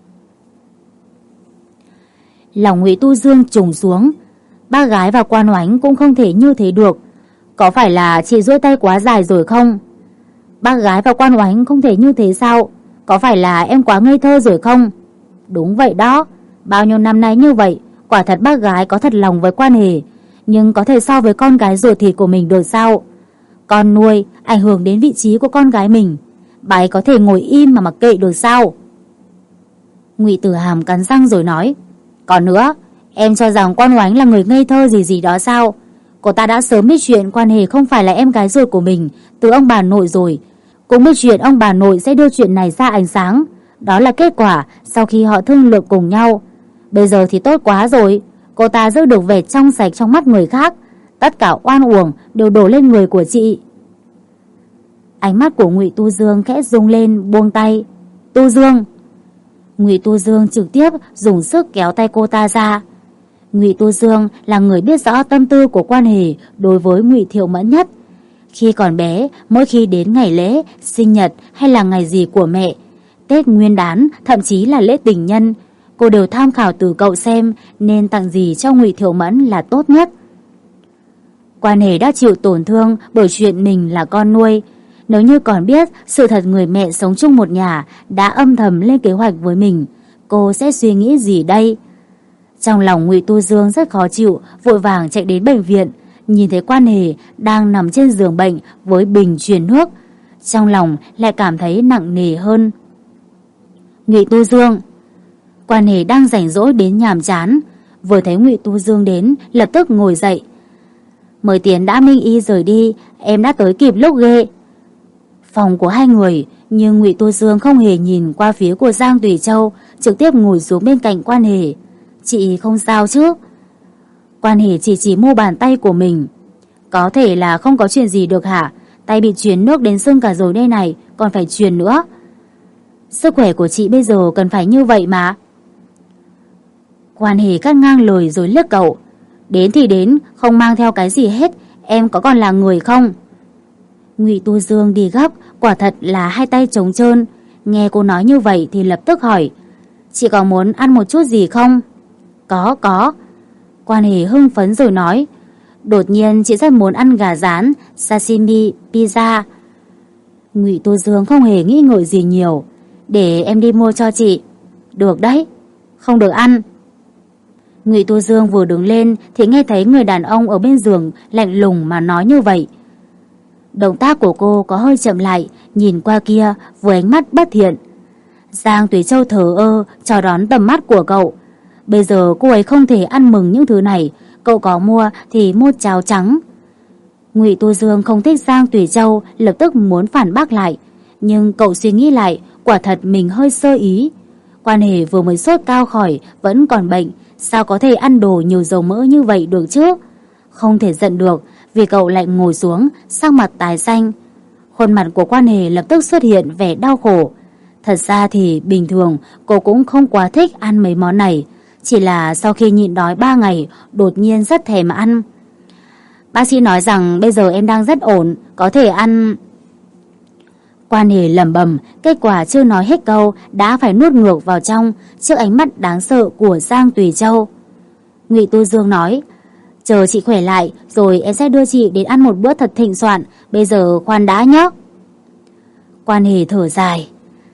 Lòng Ngụy Tu Dương trùng xuống. Bác gái và Quan Oánh cũng không thể như thế được. Có phải là chị duỗi tay quá dài rồi không? Bác gái và Quan Oánh không thể như thế sao? Có phải là em quá ngây thơ rồi không? Đúng vậy đó. Bao nhiêu năm nay như vậy, quả thật bác gái có thật lòng với Quan Hề, nhưng có thể so với con gái ruột thịt của mình được sao? Con nuôi ảnh hưởng đến vị trí của con gái mình, bà ấy có thể ngồi im mà mặc kệ được sao? Ngụy Tử Hàm cắn răng rồi nói. Còn nữa, em cho rằng Quan Oánh là người ngây thơ gì gì đó sao? Cô ta đã sớm biết chuyện Quan Hề không phải là em gái ruột của mình từ ông bà nội rồi, cũng biết chuyện ông bà nội sẽ đưa chuyện này ra ánh sáng. Đó là kết quả sau khi họ thương lượng cùng nhau. Bây giờ thì tốt quá rồi, cô ta giữ được vẻ trong sạch trong mắt người khác. Tất cả oan uổng đều đổ lên người của chị. Ánh mắt của Ngụy Tu Dương khẽ rung lên, buông tay. Tu Dương. Ngụy Tu Dương trực tiếp dùng sức kéo tay cô ta ra. Ngụy Tu Dương là người biết rõ tâm tư của Quan Hề đối với Ngụy Thiệu Mẫn nhất. Khi còn bé, mỗi khi đến ngày lễ, sinh nhật hay là ngày gì của mẹ, Tết Nguyên đán, thậm chí là lễ tình nhân, cô đều tham khảo từ cậu xem nên tặng gì cho Ngụy Thiệu Mẫn là tốt nhất. Quan Hề đã chịu tổn thương bởi chuyện mình là con nuôi. Nếu như còn biết sự thật người mẹ sống chung một nhà đã âm thầm lên kế hoạch với mình, cô sẽ suy nghĩ gì đây? Trong lòng Ngụy Tu Dương rất khó chịu, vội vàng chạy đến bệnh viện, nhìn thấy Quan Hề đang nằm trên giường bệnh với bình truyền nước, trong lòng lại cảm thấy nặng nề hơn. Ngụy Tu Dương. Quan Hề đang rảnh rỗi đến nhàm chán, vừa thấy Ngụy Tu Dương đến, lập tức ngồi dậy. Mới tiến đã Minh Y rời đi, em đã tới kịp lúc ghê. Phòng của hai người, nhưng Ngụy Tu Dương không hề nhìn qua phía của Giang Tùy Châu, trực tiếp ngồi xuống bên cạnh Quan Hề. Chị không sao chứ? Quan Hề chỉ chỉ mu bàn tay của mình. Có thể là không có chuyện gì được hả? Tay bị truyền nước đến sưng cả rồi đây này, còn phải truyền nữa. Sức khỏe của chị bây giờ cần phải như vậy mà. Quan Hề cắt ngang lời rồi liếc cậu. Đến thì đến, không mang theo cái gì hết, em có còn là người không? Ngụy Tu Dương đi gấp, quả thật là hai tay trống trơn. Nghe cô nói như vậy thì lập tức hỏi. Chị có muốn ăn một chút gì không? Có, có. Quan Hề hưng phấn rồi nói. Đột nhiên chị rất muốn ăn gà rán, sashimi, pizza. Ngụy Tu Dương không hề nghĩ ngợi gì nhiều. Để em đi mua cho chị. Được đấy. Không được ăn. Ngụy Tu Dương vừa đứng lên thì nghe thấy người đàn ông ở bên giường lạnh lùng mà nói như vậy. Động tác của cô có hơi chậm lại, nhìn qua kia với ánh mắt bất thiện. Giang Tùy Châu thờ ơ chào đón tầm mắt của cậu. Bây giờ cô ấy không thể ăn mừng những thứ này, cậu có mua thì mua cháo trắng. Ngụy Tu Dương không thích Giang Tùy Châu, lập tức muốn phản bác lại, nhưng cậu suy nghĩ lại, quả thật mình hơi sơ ý. Quan Hề vừa mới sốt cao khỏi, vẫn còn bệnh, Sao có thể ăn đồ nhiều dầu mỡ như vậy được chứ? Không thể giận được vì cậu lại ngồi xuống, sắc mặt tái xanh. Khuôn mặt của Quan Hề lập tức xuất hiện vẻ đau khổ. Thật ra thì bình thường cô cũng không quá thích ăn mấy món này, chỉ là sau khi nhịn đói ba ngày đột nhiên rất thèm ăn. Bác sĩ nói rằng bây giờ em đang rất ổn, có thể ăn. Quan Hề lẩm bẩm, kết quả chưa nói hết câu đã phải nuốt ngược vào trong trước ánh mắt đáng sợ của Giang Tùy Châu. Ngụy Tu Dương nói, chờ chị khỏe lại rồi em sẽ đưa chị đến ăn một bữa thật thịnh soạn, bây giờ khoan đã nhé. Quan Hề thở dài,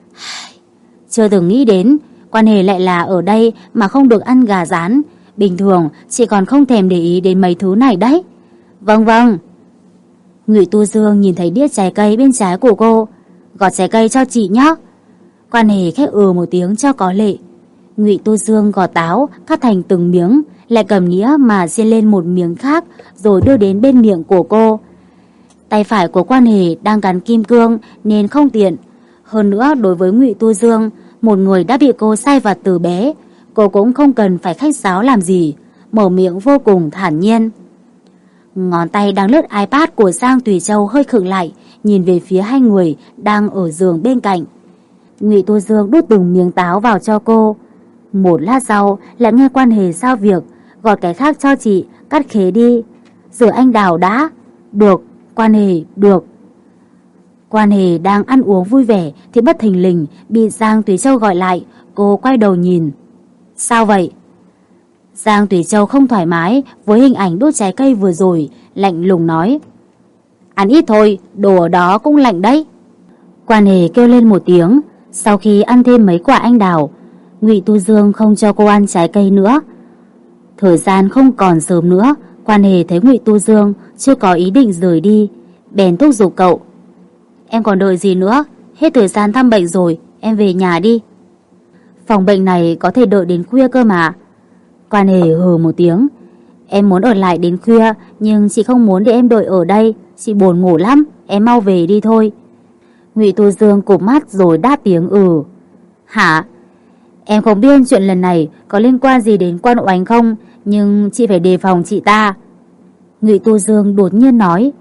chưa từng nghĩ đến Quan Hề lại là ở đây mà không được ăn gà rán. Bình thường chị còn không thèm để ý đến mấy thứ này đấy. Vâng vâng. Ngụy Tu Dương nhìn thấy đĩa trái cây bên trái của cô, gọt trái cây cho chị nhé. Quan Hề khẽ ừ một tiếng cho có lệ. Ngụy Tu Dương gọt táo cắt thành từng miếng, lại cầm nĩa mà xiên lên một miếng khác rồi đưa đến bên miệng của cô. Tay phải của Quan Hề đang gắn kim cương nên không tiện. Hơn nữa đối với Ngụy Tu Dương, một người đã bị cô sai vặt từ bé, cô cũng không cần phải khách sáo làm gì, mở miệng vô cùng thản nhiên. Ngón tay đang lướt iPad của Giang Tùy Châu hơi khựng lại, nhìn về phía hai người đang ở giường bên cạnh. Ngụy Tu Dương đút từng miếng táo vào cho cô. Một lát sau lại nghe Quan Hề giao việc, gọt cái khác cho chị, cắt khế đi. Rửa anh đào đã. Được, Quan Hề, được. Quan Hề đang ăn uống vui vẻ thì bất thình lình bị Giang Tùy Châu gọi lại. Cô quay đầu nhìn. Sao vậy? Giang Tùy Châu không thoải mái với hình ảnh đốt trái cây vừa rồi, lạnh lùng nói, ăn ít thôi, đồ ở đó cũng lạnh đấy. Quan Hề kêu lên một tiếng. Sau khi ăn thêm mấy quả anh đào, Ngụy Tu Dương không cho cô ăn trái cây nữa. Thời gian không còn sớm nữa, Quan Hề thấy Ngụy Tu Dương chưa có ý định rời đi, bèn thúc giục cậu, em còn đợi gì nữa, hết thời gian thăm bệnh rồi, em về nhà đi. Phòng bệnh này có thể đợi đến khuya cơ mà. Quan Hề hừ một tiếng, em muốn ở lại đến khuya, nhưng chị không muốn để em đợi ở đây, chị buồn ngủ lắm, em mau về đi thôi. Ngụy Tu Dương cụp mắt rồi đáp tiếng ừ. Hả? Em không biết chuyện lần này có liên quan gì đến Quan Oánh không, nhưng chị phải đề phòng chị ta. Ngụy Tu Dương đột nhiên nói.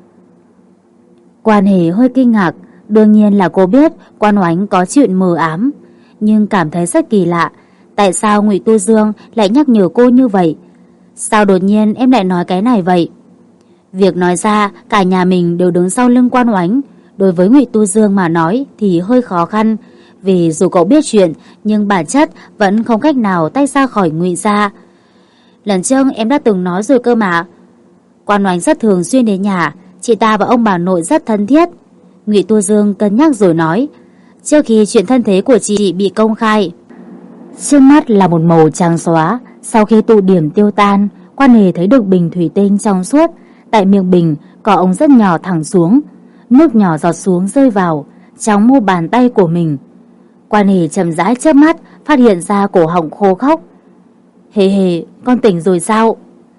Quan Hề hơi kinh ngạc, đương nhiên là cô biết Quan Oánh có chuyện mờ ám, nhưng cảm thấy rất kỳ lạ. Tại sao Ngụy Tu Dương lại nhắc nhở cô như vậy? Sao đột nhiên em lại nói cái này vậy? Việc nói ra cả nhà mình đều đứng sau lưng Quan Oánh, đối với Ngụy Tu Dương mà nói thì hơi khó khăn, vì dù cậu biết chuyện nhưng bản chất vẫn không cách nào tách ra khỏi Ngụy gia. Lần trước em đã từng nói rồi cơ mà. Quan Oánh rất thường xuyên đến nhà, chị ta và ông bà nội rất thân thiết. Ngụy Tu Dương cân nhắc rồi nói, trước khi chuyện thân thế của chị bị công khai. Trước mắt là một màu trắng xóa. Sau khi tụ điểm tiêu tan, Quan Hề thấy được bình thủy tinh trong suốt. Tại miệng bình có ống rất nhỏ thẳng xuống, nước nhỏ giọt xuống rơi vào trong mu bàn tay của mình. Quan Hề chậm rãi chớp mắt, phát hiện ra cổ họng khô khốc. Hề hề, con tỉnh rồi sao?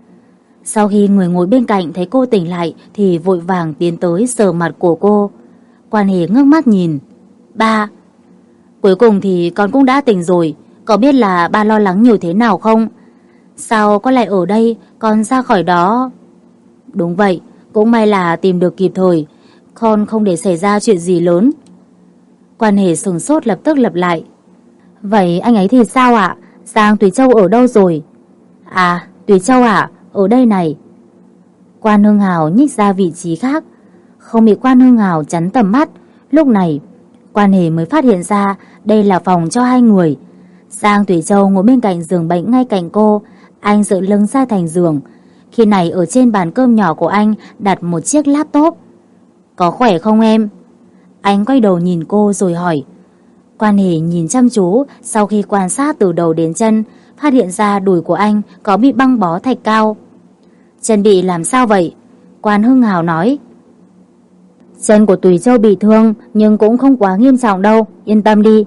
Sau khi người ngồi bên cạnh thấy cô tỉnh lại thì vội vàng tiến tới sờ mặt của cô. Quan Hề ngước mắt nhìn. Ba. Cuối cùng thì con cũng đã tỉnh rồi. Có biết là ba lo lắng nhiều thế nào không? Sao con lại ở đây, con ra khỏi đó? Đúng vậy, cũng may là tìm được kịp thời, con không để xảy ra chuyện gì lớn. Quan Hề sửng sốt lập tức lặp lại. Vậy anh ấy thì sao ạ? Giang Tùy Châu ở đâu rồi? À, Tùy Châu à, ở đây này. Quan Hưng Hào nhích ra vị trí khác, không bị Quan Hưng Hào chắn tầm mắt. Lúc này Quan Hề mới phát hiện ra đây là phòng cho hai người. Giang Tùy Châu ngồi bên cạnh giường bệnh ngay cạnh cô, anh dựa lưng ra thành giường. Khi này ở trên bàn cơm nhỏ của anh đặt một chiếc laptop. Có khỏe không em? Anh quay đầu nhìn cô rồi hỏi. Quan Hề nhìn chăm chú, sau khi quan sát từ đầu đến chân, phát hiện ra đùi của anh có bị băng bó thạch cao. Chân bị làm sao vậy? Quan Hưng Hào nói. Chân của Tùy Châu bị thương nhưng cũng không quá nghiêm trọng đâu, yên tâm đi.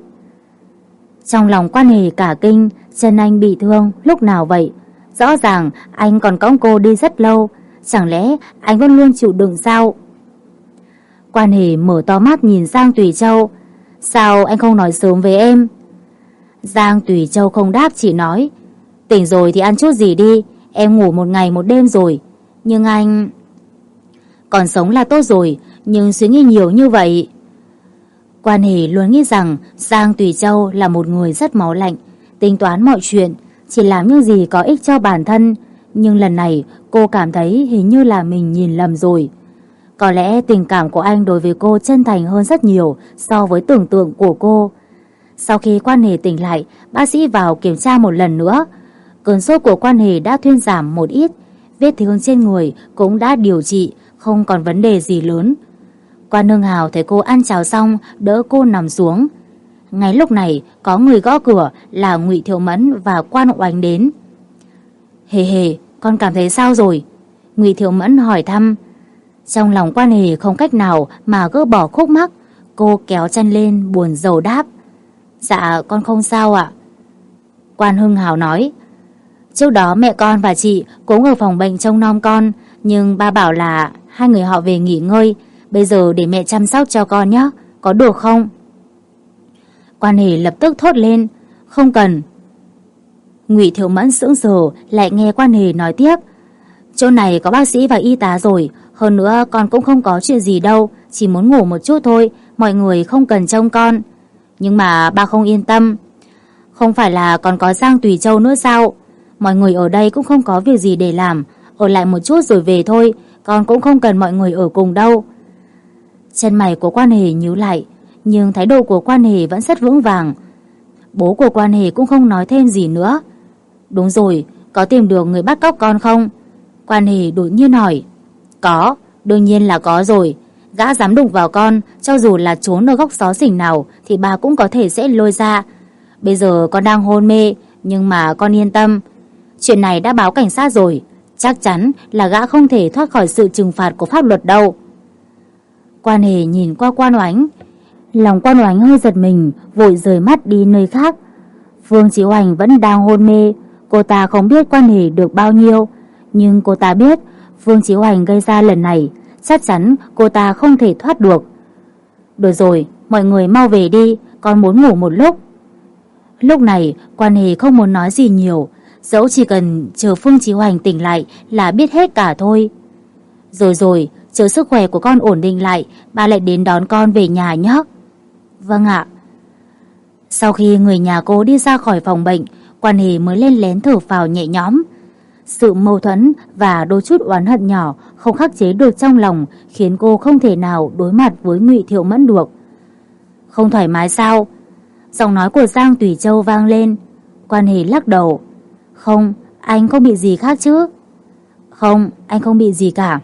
Trong lòng Quan Hề cả kinh, chân anh bị thương lúc nào vậy? Rõ ràng anh còn cõng cô đi rất lâu, chẳng lẽ anh vẫn luôn chịu đựng sao? Quan Hề mở to mắt nhìn Giang Tùy Châu. Sao anh không nói sớm với em? Giang Tùy Châu không đáp, chỉ nói, Tỉnh rồi thì ăn chút gì đi. Em ngủ một ngày một đêm rồi. Nhưng anh... Còn sống là tốt rồi, nhưng suy nghĩ nhiều như vậy. Quan Hề luôn nghĩ rằng Giang Tùy Châu là một người rất máu lạnh, tính toán mọi chuyện, chỉ làm những gì có ích cho bản thân. Nhưng lần này cô cảm thấy hình như là mình nhìn lầm rồi. Có lẽ tình cảm của anh đối với cô chân thành hơn rất nhiều so với tưởng tượng của cô. Sau khi Quan Hề tỉnh lại, bác sĩ vào kiểm tra một lần nữa. Cơn sốt của Quan Hề đã thuyên giảm một ít, vết thương trên người cũng đã điều trị, không còn vấn đề gì lớn. Quan Hưng Hào thấy cô ăn cháo xong, đỡ cô nằm xuống. Ngay lúc này có người gõ cửa là Ngụy Thiệu Mẫn và Quan Oánh đến. Hề hề, con cảm thấy sao rồi? Ngụy Thiệu Mẫn hỏi thăm. Trong lòng Quan Hề không cách nào mà gỡ bỏ khúc mắc. Cô kéo chân lên buồn rầu đáp. Dạ con không sao ạ. Quan Hưng Hào nói. Trước đó mẹ con và chị cũng ở phòng bệnh trông nom con, nhưng ba bảo là hai người họ về nghỉ ngơi. Bây giờ để mẹ chăm sóc cho con nhé, có được không? Quan Hề lập tức thốt lên. Không cần. Ngụy Thiệu Mẫn sững sờ, lại nghe Quan Hề nói tiếp. Chỗ này có bác sĩ và y tá rồi. Hơn nữa con cũng không có chuyện gì đâu, chỉ muốn ngủ một chút thôi. Mọi người không cần trông con. Nhưng mà ba không yên tâm. Không phải là còn có Giang Tùy Châu nữa sao? Mọi người ở đây cũng không có việc gì để làm, ở lại một chút rồi về thôi. Con cũng không cần mọi người ở cùng đâu. Chân mày của Quan Hề nhíu lại, nhưng thái độ của Quan Hề vẫn rất vững vàng. Bố của Quan Hề cũng không nói thêm gì nữa. Đúng rồi, có tìm được người bắt cóc con không? Quan Hề đột nhiên hỏi. Có, đương nhiên là có rồi. Gã dám đụng vào con, cho dù là trốn ở góc xó xỉnh nào thì bà cũng có thể sẽ lôi ra. Bây giờ con đang hôn mê, nhưng mà con yên tâm. Chuyện này đã báo cảnh sát rồi, chắc chắn là gã không thể thoát khỏi sự trừng phạt của pháp luật đâu. Quan Hề nhìn qua Quan Oánh. Lòng Quan Oánh hơi giật mình, vội rời mắt đi nơi khác. Phương Chí Hoành vẫn đang hôn mê. Cô ta không biết Quan Hề được bao nhiêu, nhưng cô ta biết Phương Chí Hoành gây ra lần này, chắc chắn cô ta không thể thoát được. Được rồi, mọi người mau về đi, con muốn ngủ một lúc. Lúc này Quan Hề không muốn nói gì nhiều, dẫu chỉ cần chờ Phương Chí Hoành tỉnh lại là biết hết cả thôi. Rồi rồi, chờ sức khỏe của con ổn định lại, ba lại đến đón con về nhà nhé. Vâng ạ. Sau khi người nhà cô đi ra khỏi phòng bệnh, Quan Hề mới lên lén thở phào nhẹ nhõm. Sự mâu thuẫn và đôi chút oán hận nhỏ không khắc chế được trong lòng, khiến cô không thể nào đối mặt với Ngụy Thiệu Mẫn được. Không thoải mái sao? Giọng nói của Giang Tùy Châu vang lên. Quan Hề lắc đầu. Không, anh không bị gì khác chứ? Không, anh không bị gì cả.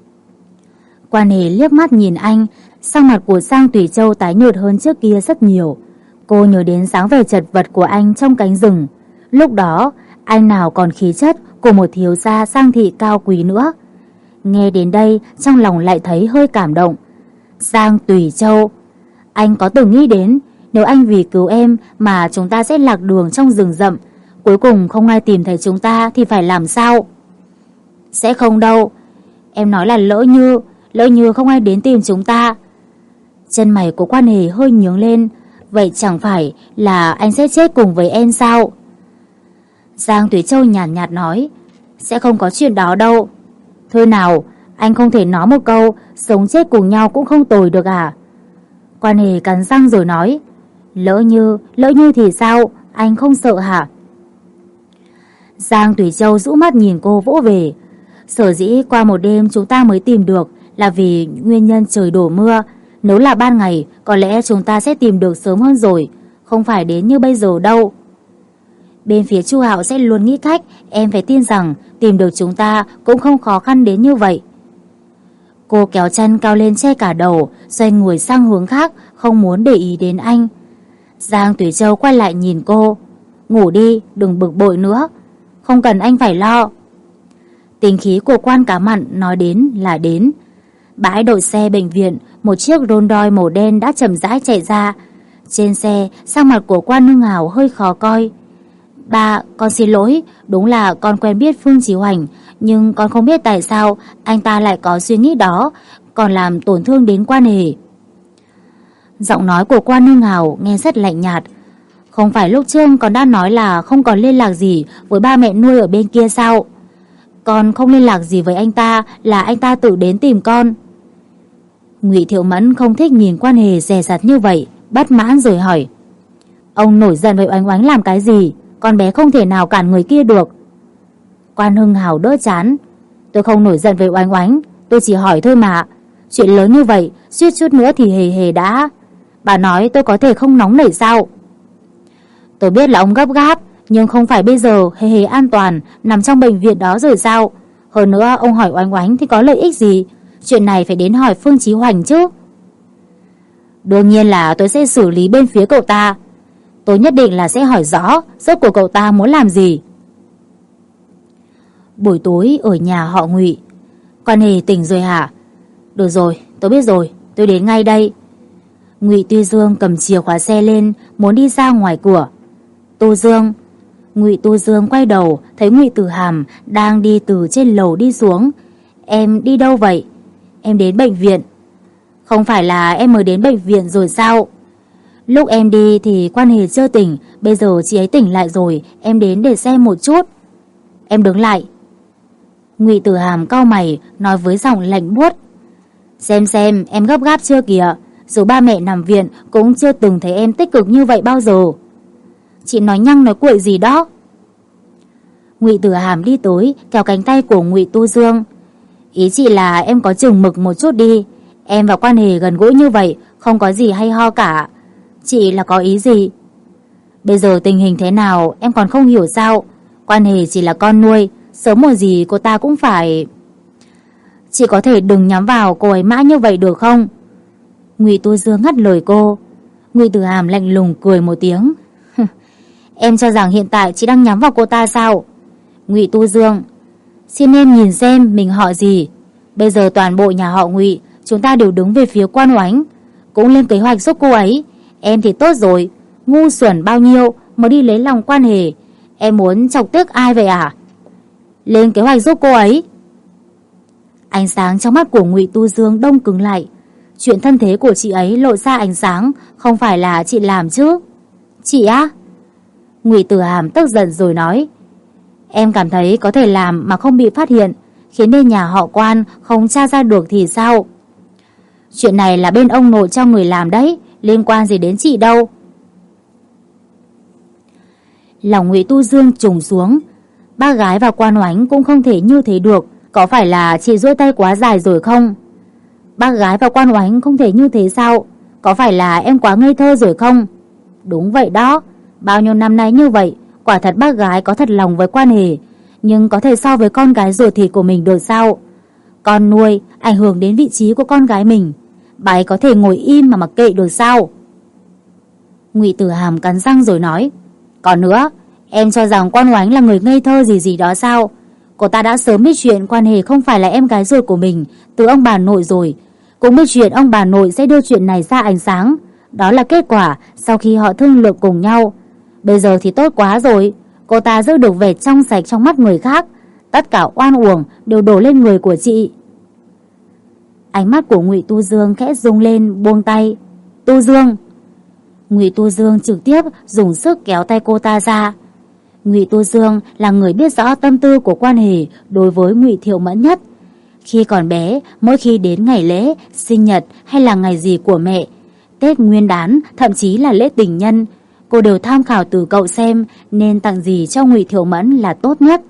Quan Hề liếc mắt nhìn anh, sắc mặt của Giang Tùy Châu tái nhợt hơn trước kia rất nhiều. Cô nhớ đến dáng vẻ chật vật của anh trong cánh rừng. Lúc đó, anh nào còn khí chất của một thiếu gia Giang thị cao quý nữa. Nghe đến đây, trong lòng lại thấy hơi cảm động. Giang Tùy Châu, anh có từng nghĩ đến nếu anh vì cứu em mà chúng ta sẽ lạc đường trong rừng rậm, cuối cùng không ai tìm thấy chúng ta thì phải làm sao? Sẽ không đâu. Em nói là lỡ như, lỡ như không ai đến tìm chúng ta. Chân mày của Quan Hề hơi nhướng lên. Vậy chẳng phải là anh sẽ chết cùng với em sao? Giang Tùy Châu nhàn nhạt, nhạt nói. Sẽ không có chuyện đó đâu. Thôi nào, anh không thể nói một câu sống chết cùng nhau cũng không tồi được à? Quan Hề cắn răng rồi nói. Lỡ như, lỡ như thì sao? Anh không sợ hả? Giang Tùy Châu rũ mắt nhìn cô vỗ về. Sở dĩ qua một đêm chúng ta mới tìm được là vì nguyên nhân trời đổ mưa. Nếu là ban ngày, có lẽ chúng ta sẽ tìm được sớm hơn rồi, không phải đến như bây giờ đâu. Bên phía Chu Hạo sẽ luôn nghĩ cách, em phải tin rằng tìm được chúng ta cũng không khó khăn đến như vậy. Cô kéo chân cao lên che cả đầu, xoay người sang hướng khác, không muốn để ý đến anh. Giang Tùy Châu quay lại nhìn cô. Ngủ đi, đừng bực bội nữa. Không cần anh phải lo. Tính khí của Quan Cá Mặn nói đến là đến. Bãi đậu xe bệnh viện, một chiếc Rolls Royce màu đen đã chậm rãi chạy ra. Trên xe, sắc mặt của Quan Hưng Hào hơi khó coi. Ba, con xin lỗi, đúng là con quen biết Phương Chí Hoành, nhưng con không biết tại sao anh ta lại có suy nghĩ đó, còn làm tổn thương đến Quan Hề. Giọng nói của Quan Hưng Hào nghe rất lạnh nhạt. Không phải lúc trước con đã nói là không còn liên lạc gì với ba mẹ nuôi ở bên kia sao? Con không liên lạc gì với anh ta là anh ta tự đến tìm con. Ngụy Thiệu Mẫn không thích nhìn Quan Hề dè dặt như vậy, bất mãn rồi hỏi: Ông nổi giận với Oánh Oánh làm cái gì? Con bé không thể nào cản người kia được. Quan Hưng Hào đỡ chán: Tôi không nổi giận với Oánh Oánh, tôi chỉ hỏi thôi mà. Chuyện lớn như vậy, suýt chút nữa thì Hề Hề đã... Bà nói tôi có thể không nóng nảy sao? Tôi biết là ông gấp gáp, nhưng không phải bây giờ Hề Hề an toàn nằm trong bệnh viện đó rồi sao? Hơn nữa ông hỏi Oánh Oánh thì có lợi ích gì? Chuyện này phải đến hỏi Phương Chí Hoành chứ. Đương nhiên là tôi sẽ xử lý bên phía cậu ta. Tôi nhất định là sẽ hỏi rõ rốt cuộc cậu ta muốn làm gì. Buổi tối ở nhà họ Ngụy. Quan Hề tỉnh rồi hả? Được rồi, tôi biết rồi, tôi đến ngay đây. Ngụy Tuy Dương cầm chìa khóa xe lên, muốn đi ra ngoài cửa. Tô Dương. Ngụy Tô Dương quay đầu, thấy Ngụy Tử Hàm đang đi từ trên lầu đi xuống. Em đi đâu vậy? Em đến bệnh viện. Không phải là em mới đến bệnh viện rồi sao? Lúc em đi thì Quan Hề chưa tỉnh, bây giờ chị ấy tỉnh lại rồi, em đến để xem một chút. Em đứng lại. Ngụy Tử Hàm cau mày, nói với giọng lạnh buốt: Xem xem em gấp gáp chưa kìa, dù ba mẹ nằm viện cũng chưa từng thấy em tích cực như vậy bao giờ. Chị nói nhăng nói cuội gì đó. Ngụy Tử Hàm đi tới kéo cánh tay của Ngụy Tô Dương. Ý chị là em có chừng mực một chút đi. Em và Quan Hề gần gũi như vậy, không có gì hay ho cả. Chị là có ý gì? Bây giờ tình hình thế nào em còn không hiểu sao? Quan Hề chỉ là con nuôi, sớm muộn gì cô ta cũng phải... Chị có thể đừng nhắm vào cô ấy mãi như vậy được không? Ngụy Tô Dương ngắt lời cô. Ngụy Tử Hàm lạnh lùng cười một tiếng. Em cho rằng hiện tại chị đang nhắm vào cô ta sao? Ngụy Tô Dương, xin em nhìn xem mình họ gì. Bây giờ toàn bộ nhà họ Ngụy chúng ta đều đứng về phía Quan Oánh, cũng lên kế hoạch giúp cô ấy. Em thì tốt rồi, ngu xuẩn bao nhiêu mà đi lấy lòng Quan Hề. Em muốn chọc tức ai vậy à? Lên kế hoạch giúp cô ấy. Ánh sáng trong mắt của Ngụy Tô Dương đông cứng lại. Chuyện thân thế của chị ấy lộ ra ánh sáng, không phải là chị làm chứ? Chị á? Ngụy Tử Hàm tức giận rồi nói: Em cảm thấy có thể làm mà không bị phát hiện, khiến bên nhà họ Quan không tra ra được thì sao? Chuyện này là bên ông nội cho người làm đấy, liên quan gì đến chị đâu. Lòng Ngụy Tô Dương trùng xuống. Ba gái và Quan Oánh cũng không thể như thế được. Có phải là chị duỗi tay quá dài rồi không? Ba gái và Quan Oánh không thể như thế sao? Có phải là em quá ngây thơ rồi không? Đúng vậy đó. Bao nhiêu năm nay như vậy, quả thật bác gái có thật lòng với Quan Hề, nhưng có thể so với con gái ruột thịt của mình được sao? Con nuôi ảnh hưởng đến vị trí của con gái mình, bà ấy có thể ngồi im mà mặc kệ được sao? Ngụy Tử Hàm cắn răng rồi nói: Còn nữa, em cho rằng Quan Oánh là người ngây thơ gì gì đó sao? Cô ta đã sớm biết chuyện Quan Hề không phải là em gái ruột của mình từ ông bà nội rồi, cũng biết chuyện ông bà nội sẽ đưa chuyện này ra ánh sáng. Đó là kết quả sau khi họ thương lượng cùng nhau. Bây giờ thì tốt quá rồi, cô ta giữ được vẻ trong sạch trong mắt người khác. Tất cả oan uổng đều đổ lên người của chị. Ánh mắt của Ngụy Tô Dương khẽ rung lên, buông tay. Tô Dương. Ngụy Tô Dương trực tiếp dùng sức kéo tay cô ta ra. Ngụy Tô Dương là người biết rõ tâm tư của Quan Hề đối với Ngụy Thiệu Mẫn nhất. Khi còn bé, mỗi khi đến ngày lễ, sinh nhật hay là ngày gì của mẹ, Tết Nguyên đán, thậm chí là lễ tình nhân, cô đều tham khảo từ cậu xem nên tặng gì cho Ngụy Thiệu Mẫn là tốt nhất.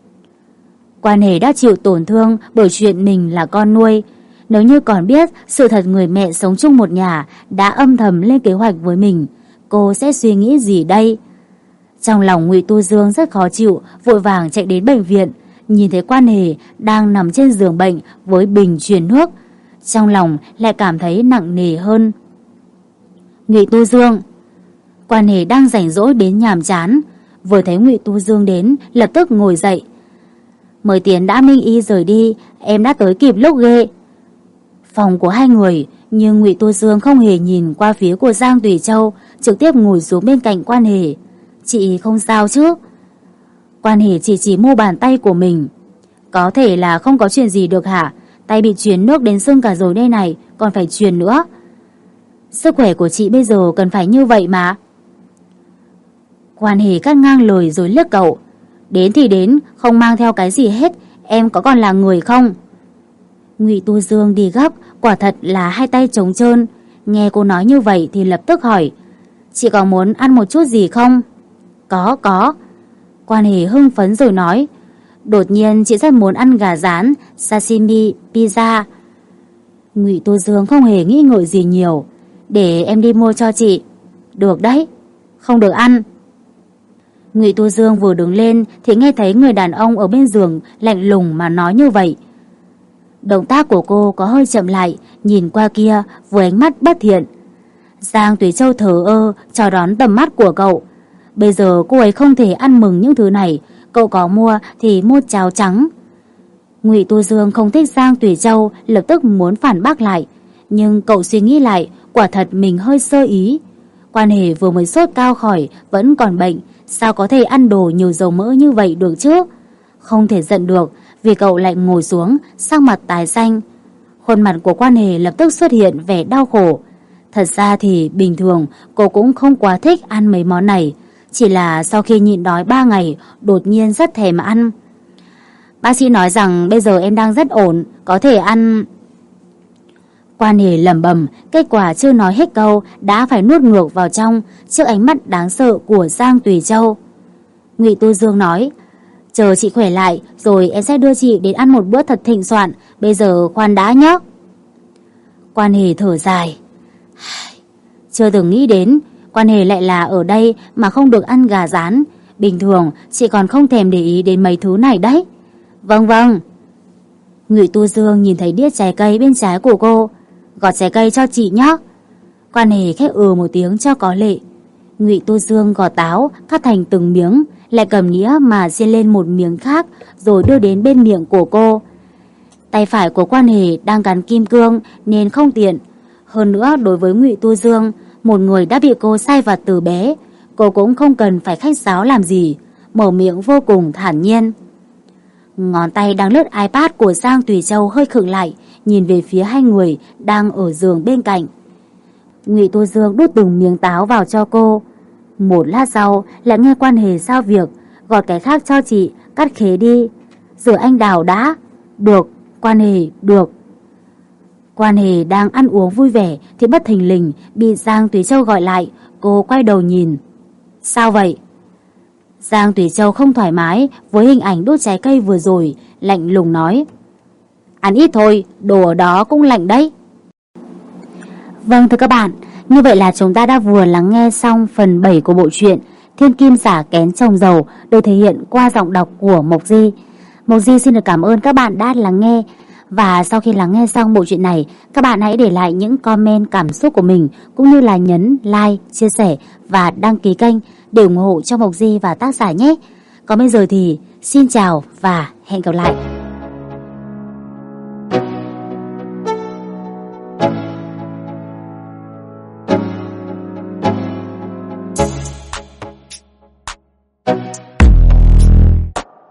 Quan Hề đã chịu tổn thương bởi chuyện mình là con nuôi. Nếu như còn biết sự thật người mẹ sống chung một nhà đã âm thầm lên kế hoạch với mình, cô sẽ suy nghĩ gì đây? Trong lòng Ngụy Tô Dương rất khó chịu, vội vàng chạy đến bệnh viện, nhìn thấy Quan Hề đang nằm trên giường bệnh với bình truyền nước, trong lòng lại cảm thấy nặng nề hơn. Ngụy Tô Dương. Quan Hề đang rảnh rỗi đến nhàm chán, vừa thấy Ngụy Tô Dương đến, lập tức ngồi dậy. Mời Tiến đã Minh Y rời đi, em đã tới kịp lúc ghê. Phòng của hai người, nhưng Ngụy Tô Dương không hề nhìn qua phía của Giang Tùy Châu, trực tiếp ngồi xuống bên cạnh Quan Hề. Chị không sao chứ? Quan Hề chỉ chỉ mu bàn tay của mình. Có thể là không có chuyện gì được hả? Tay bị truyền nước đến sưng cả rồi đây này, còn phải truyền nữa. Sức khỏe của chị bây giờ cần phải như vậy mà. Quan Hề cắt ngang lời rồi liếc cậu. Đến thì đến, không mang theo cái gì hết, em có còn là người không? Ngụy Tu Dương đi gấp, quả thật là hai tay trống trơn. Nghe cô nói như vậy thì lập tức hỏi, chị có muốn ăn một chút gì không? Có, có. Quan Hề hưng phấn rồi nói, đột nhiên chị rất muốn ăn gà rán, sashimi, pizza. Ngụy Tu Dương không hề nghĩ ngợi gì nhiều, để em đi mua cho chị. Được đấy. Không được ăn. Ngụy Tu Dương vừa đứng lên thì nghe thấy người đàn ông ở bên giường lạnh lùng mà nói như vậy. Động tác của cô có hơi chậm lại, nhìn qua kia với ánh mắt bất thiện. Giang Tuế Châu thờ ơ chào đón tầm mắt của cậu. Bây giờ cô ấy không thể ăn mừng những thứ này, cậu có mua thì mua cháo trắng. Ngụy Tu Dương không thích Giang Tuế Châu, lập tức muốn phản bác lại, nhưng cậu suy nghĩ lại, quả thật mình hơi sơ ý. Quan Hề vừa mới sốt cao khỏi, vẫn còn bệnh, sao có thể ăn đồ nhiều dầu mỡ như vậy được chứ? Không thể giận được, vì cậu lại ngồi xuống, sắc mặt tái xanh. Khuôn mặt của Quan Hề lập tức xuất hiện vẻ đau khổ. Thật ra thì bình thường cô cũng không quá thích ăn mấy món này, chỉ là sau khi nhịn đói ba ngày, đột nhiên rất thèm ăn. Bác sĩ nói rằng bây giờ em đang rất ổn, có thể ăn. Quan Hề lẩm bẩm, kết quả chưa nói hết câu đã phải nuốt ngược vào trong trước ánh mắt đáng sợ của Giang Tùy Châu. Ngụy Tu Dương nói, chờ chị khỏe lại rồi em sẽ đưa chị đến ăn một bữa thật thịnh soạn, bây giờ khoan đã nhé. Quan Hề thở dài, chưa từng nghĩ đến Quan Hề lại là ở đây mà không được ăn gà rán. Bình thường chị còn không thèm để ý đến mấy thứ này đấy. Vâng vâng. Ngụy Tu Dương nhìn thấy đĩa trái cây bên trái của cô, gọt trái cây cho chị nhé. Quan Hề khẽ ừ một tiếng cho có lệ. Ngụy Tu Dương gọt táo cắt thành từng miếng, lại cầm nĩa mà xiên lên một miếng khác rồi đưa đến bên miệng của cô. Tay phải của Quan Hề đang gắn kim cương nên không tiện. Hơn nữa đối với Ngụy Tu Dương, một người đã bị cô sai vặt từ bé, cô cũng không cần phải khách sáo làm gì, mở miệng vô cùng thản nhiên. Ngón tay đang lướt iPad của Giang Tùy Châu hơi khựng lại, nhìn về phía hai người đang ở giường bên cạnh. Ngụy Tu Dương đút từng miếng táo vào cho cô. Một lát sau lại nghe Quan Hề giao việc, gọt cái khác cho chị, cắt khế đi. Rửa anh đào đã. Được, Quan Hề, được. Quan Hề đang ăn uống vui vẻ thì bất thình lình bị Giang Tùy Châu gọi lại. Cô quay đầu nhìn. Sao vậy? Giang Tùy Châu không thoải mái với hình ảnh đốt trái cây vừa rồi, lạnh lùng nói, ăn ít thôi, đồ ở đó cũng lạnh đấy. Vâng thưa các bạn, như vậy là chúng ta đã vừa lắng nghe xong phần bảy của bộ truyện Thiên Kim Giả Kén Chồng Giàu, được thể hiện qua giọng đọc của Mộc Di. Mộc Di xin được cảm ơn các bạn đã lắng nghe. Và sau khi lắng nghe xong bộ truyện này, các bạn hãy để lại những comment cảm xúc của mình, cũng như là nhấn like, chia sẻ và đăng ký kênh để ủng hộ cho Mộc Di và tác giả nhé. Còn bây giờ thì xin chào và hẹn gặp lại.